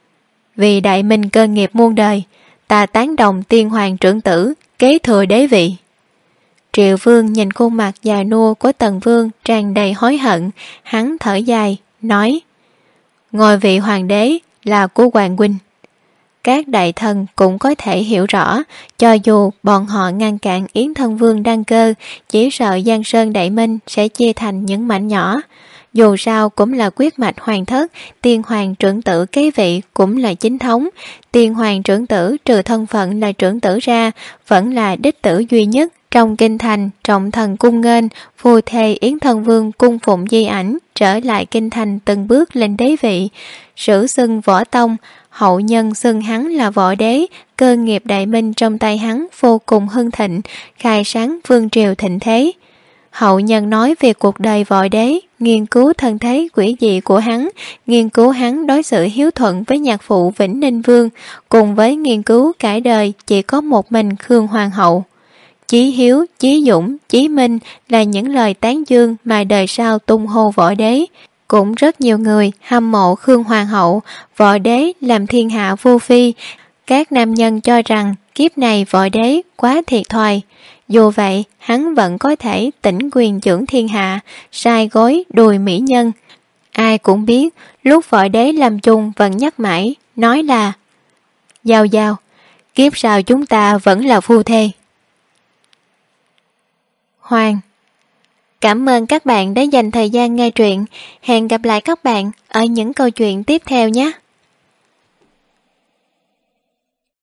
Vì đại minh cơ nghiệp muôn đời, ta tán đồng tiên hoàng trưởng tử kế thừa đế vị. Triệu Vương nhìn khuôn mặt già nua của Tần Vương tràn đầy hối hận, hắn thở dài, nói: Ngôi vị hoàng đế là của hoàng huynh. Các đại thần cũng có thể hiểu rõ, cho dù bọn họ ngăn cản Yến Thân Vương đăng cơ, chỉ sợ Giang Sơn Đại Minh sẽ chia thành những mảnh nhỏ. Dù sao cũng là quyết mạch hoàng thất, tiên hoàng trưởng tử kế vị cũng là chính thống. Tiên hoàng trưởng tử trừ thân phận là trưởng tử ra, vẫn là đích tử duy nhất. Trong kinh thành, trọng thần cung nghênh, phu thê Yến Thân Vương cung phụng di ảnh, trở lại kinh thành từng bước lên đế vị. Sử xưng võ tông, hậu nhân xưng hắn là võ đế, cơ nghiệp đại minh trong tay hắn vô cùng hưng thịnh, khai sáng vương triều thịnh thế. Hậu nhân nói về cuộc đời võ đế, nghiên cứu thân thế quỷ dị của hắn, nghiên cứu hắn đối xử hiếu thuận với nhạc phụ Vĩnh Ninh Vương, cùng với nghiên cứu cải đời chỉ có một mình Khương Hoàng hậu. Chí hiếu, chí dũng, chí minh là những lời tán dương mà đời sau tung hô võ đế. Cũng rất nhiều người hâm mộ Khương Hoàng hậu, võ đế làm thiên hạ vô phi. Các nam nhân cho rằng kiếp này võ đế quá thiệt thòi. Dù vậy, hắn vẫn có thể tỉnh quyền trưởng thiên hạ, sai gối đùi mỹ nhân. Ai cũng biết, lúc võ đế làm chung vẫn nhắc mãi, nói là Giao Giao, kiếp sau chúng ta vẫn là phu thê. Hoàng. Cảm ơn các bạn đã dành thời gian nghe truyện. Hẹn gặp lại các bạn ở những câu chuyện tiếp theo nhé.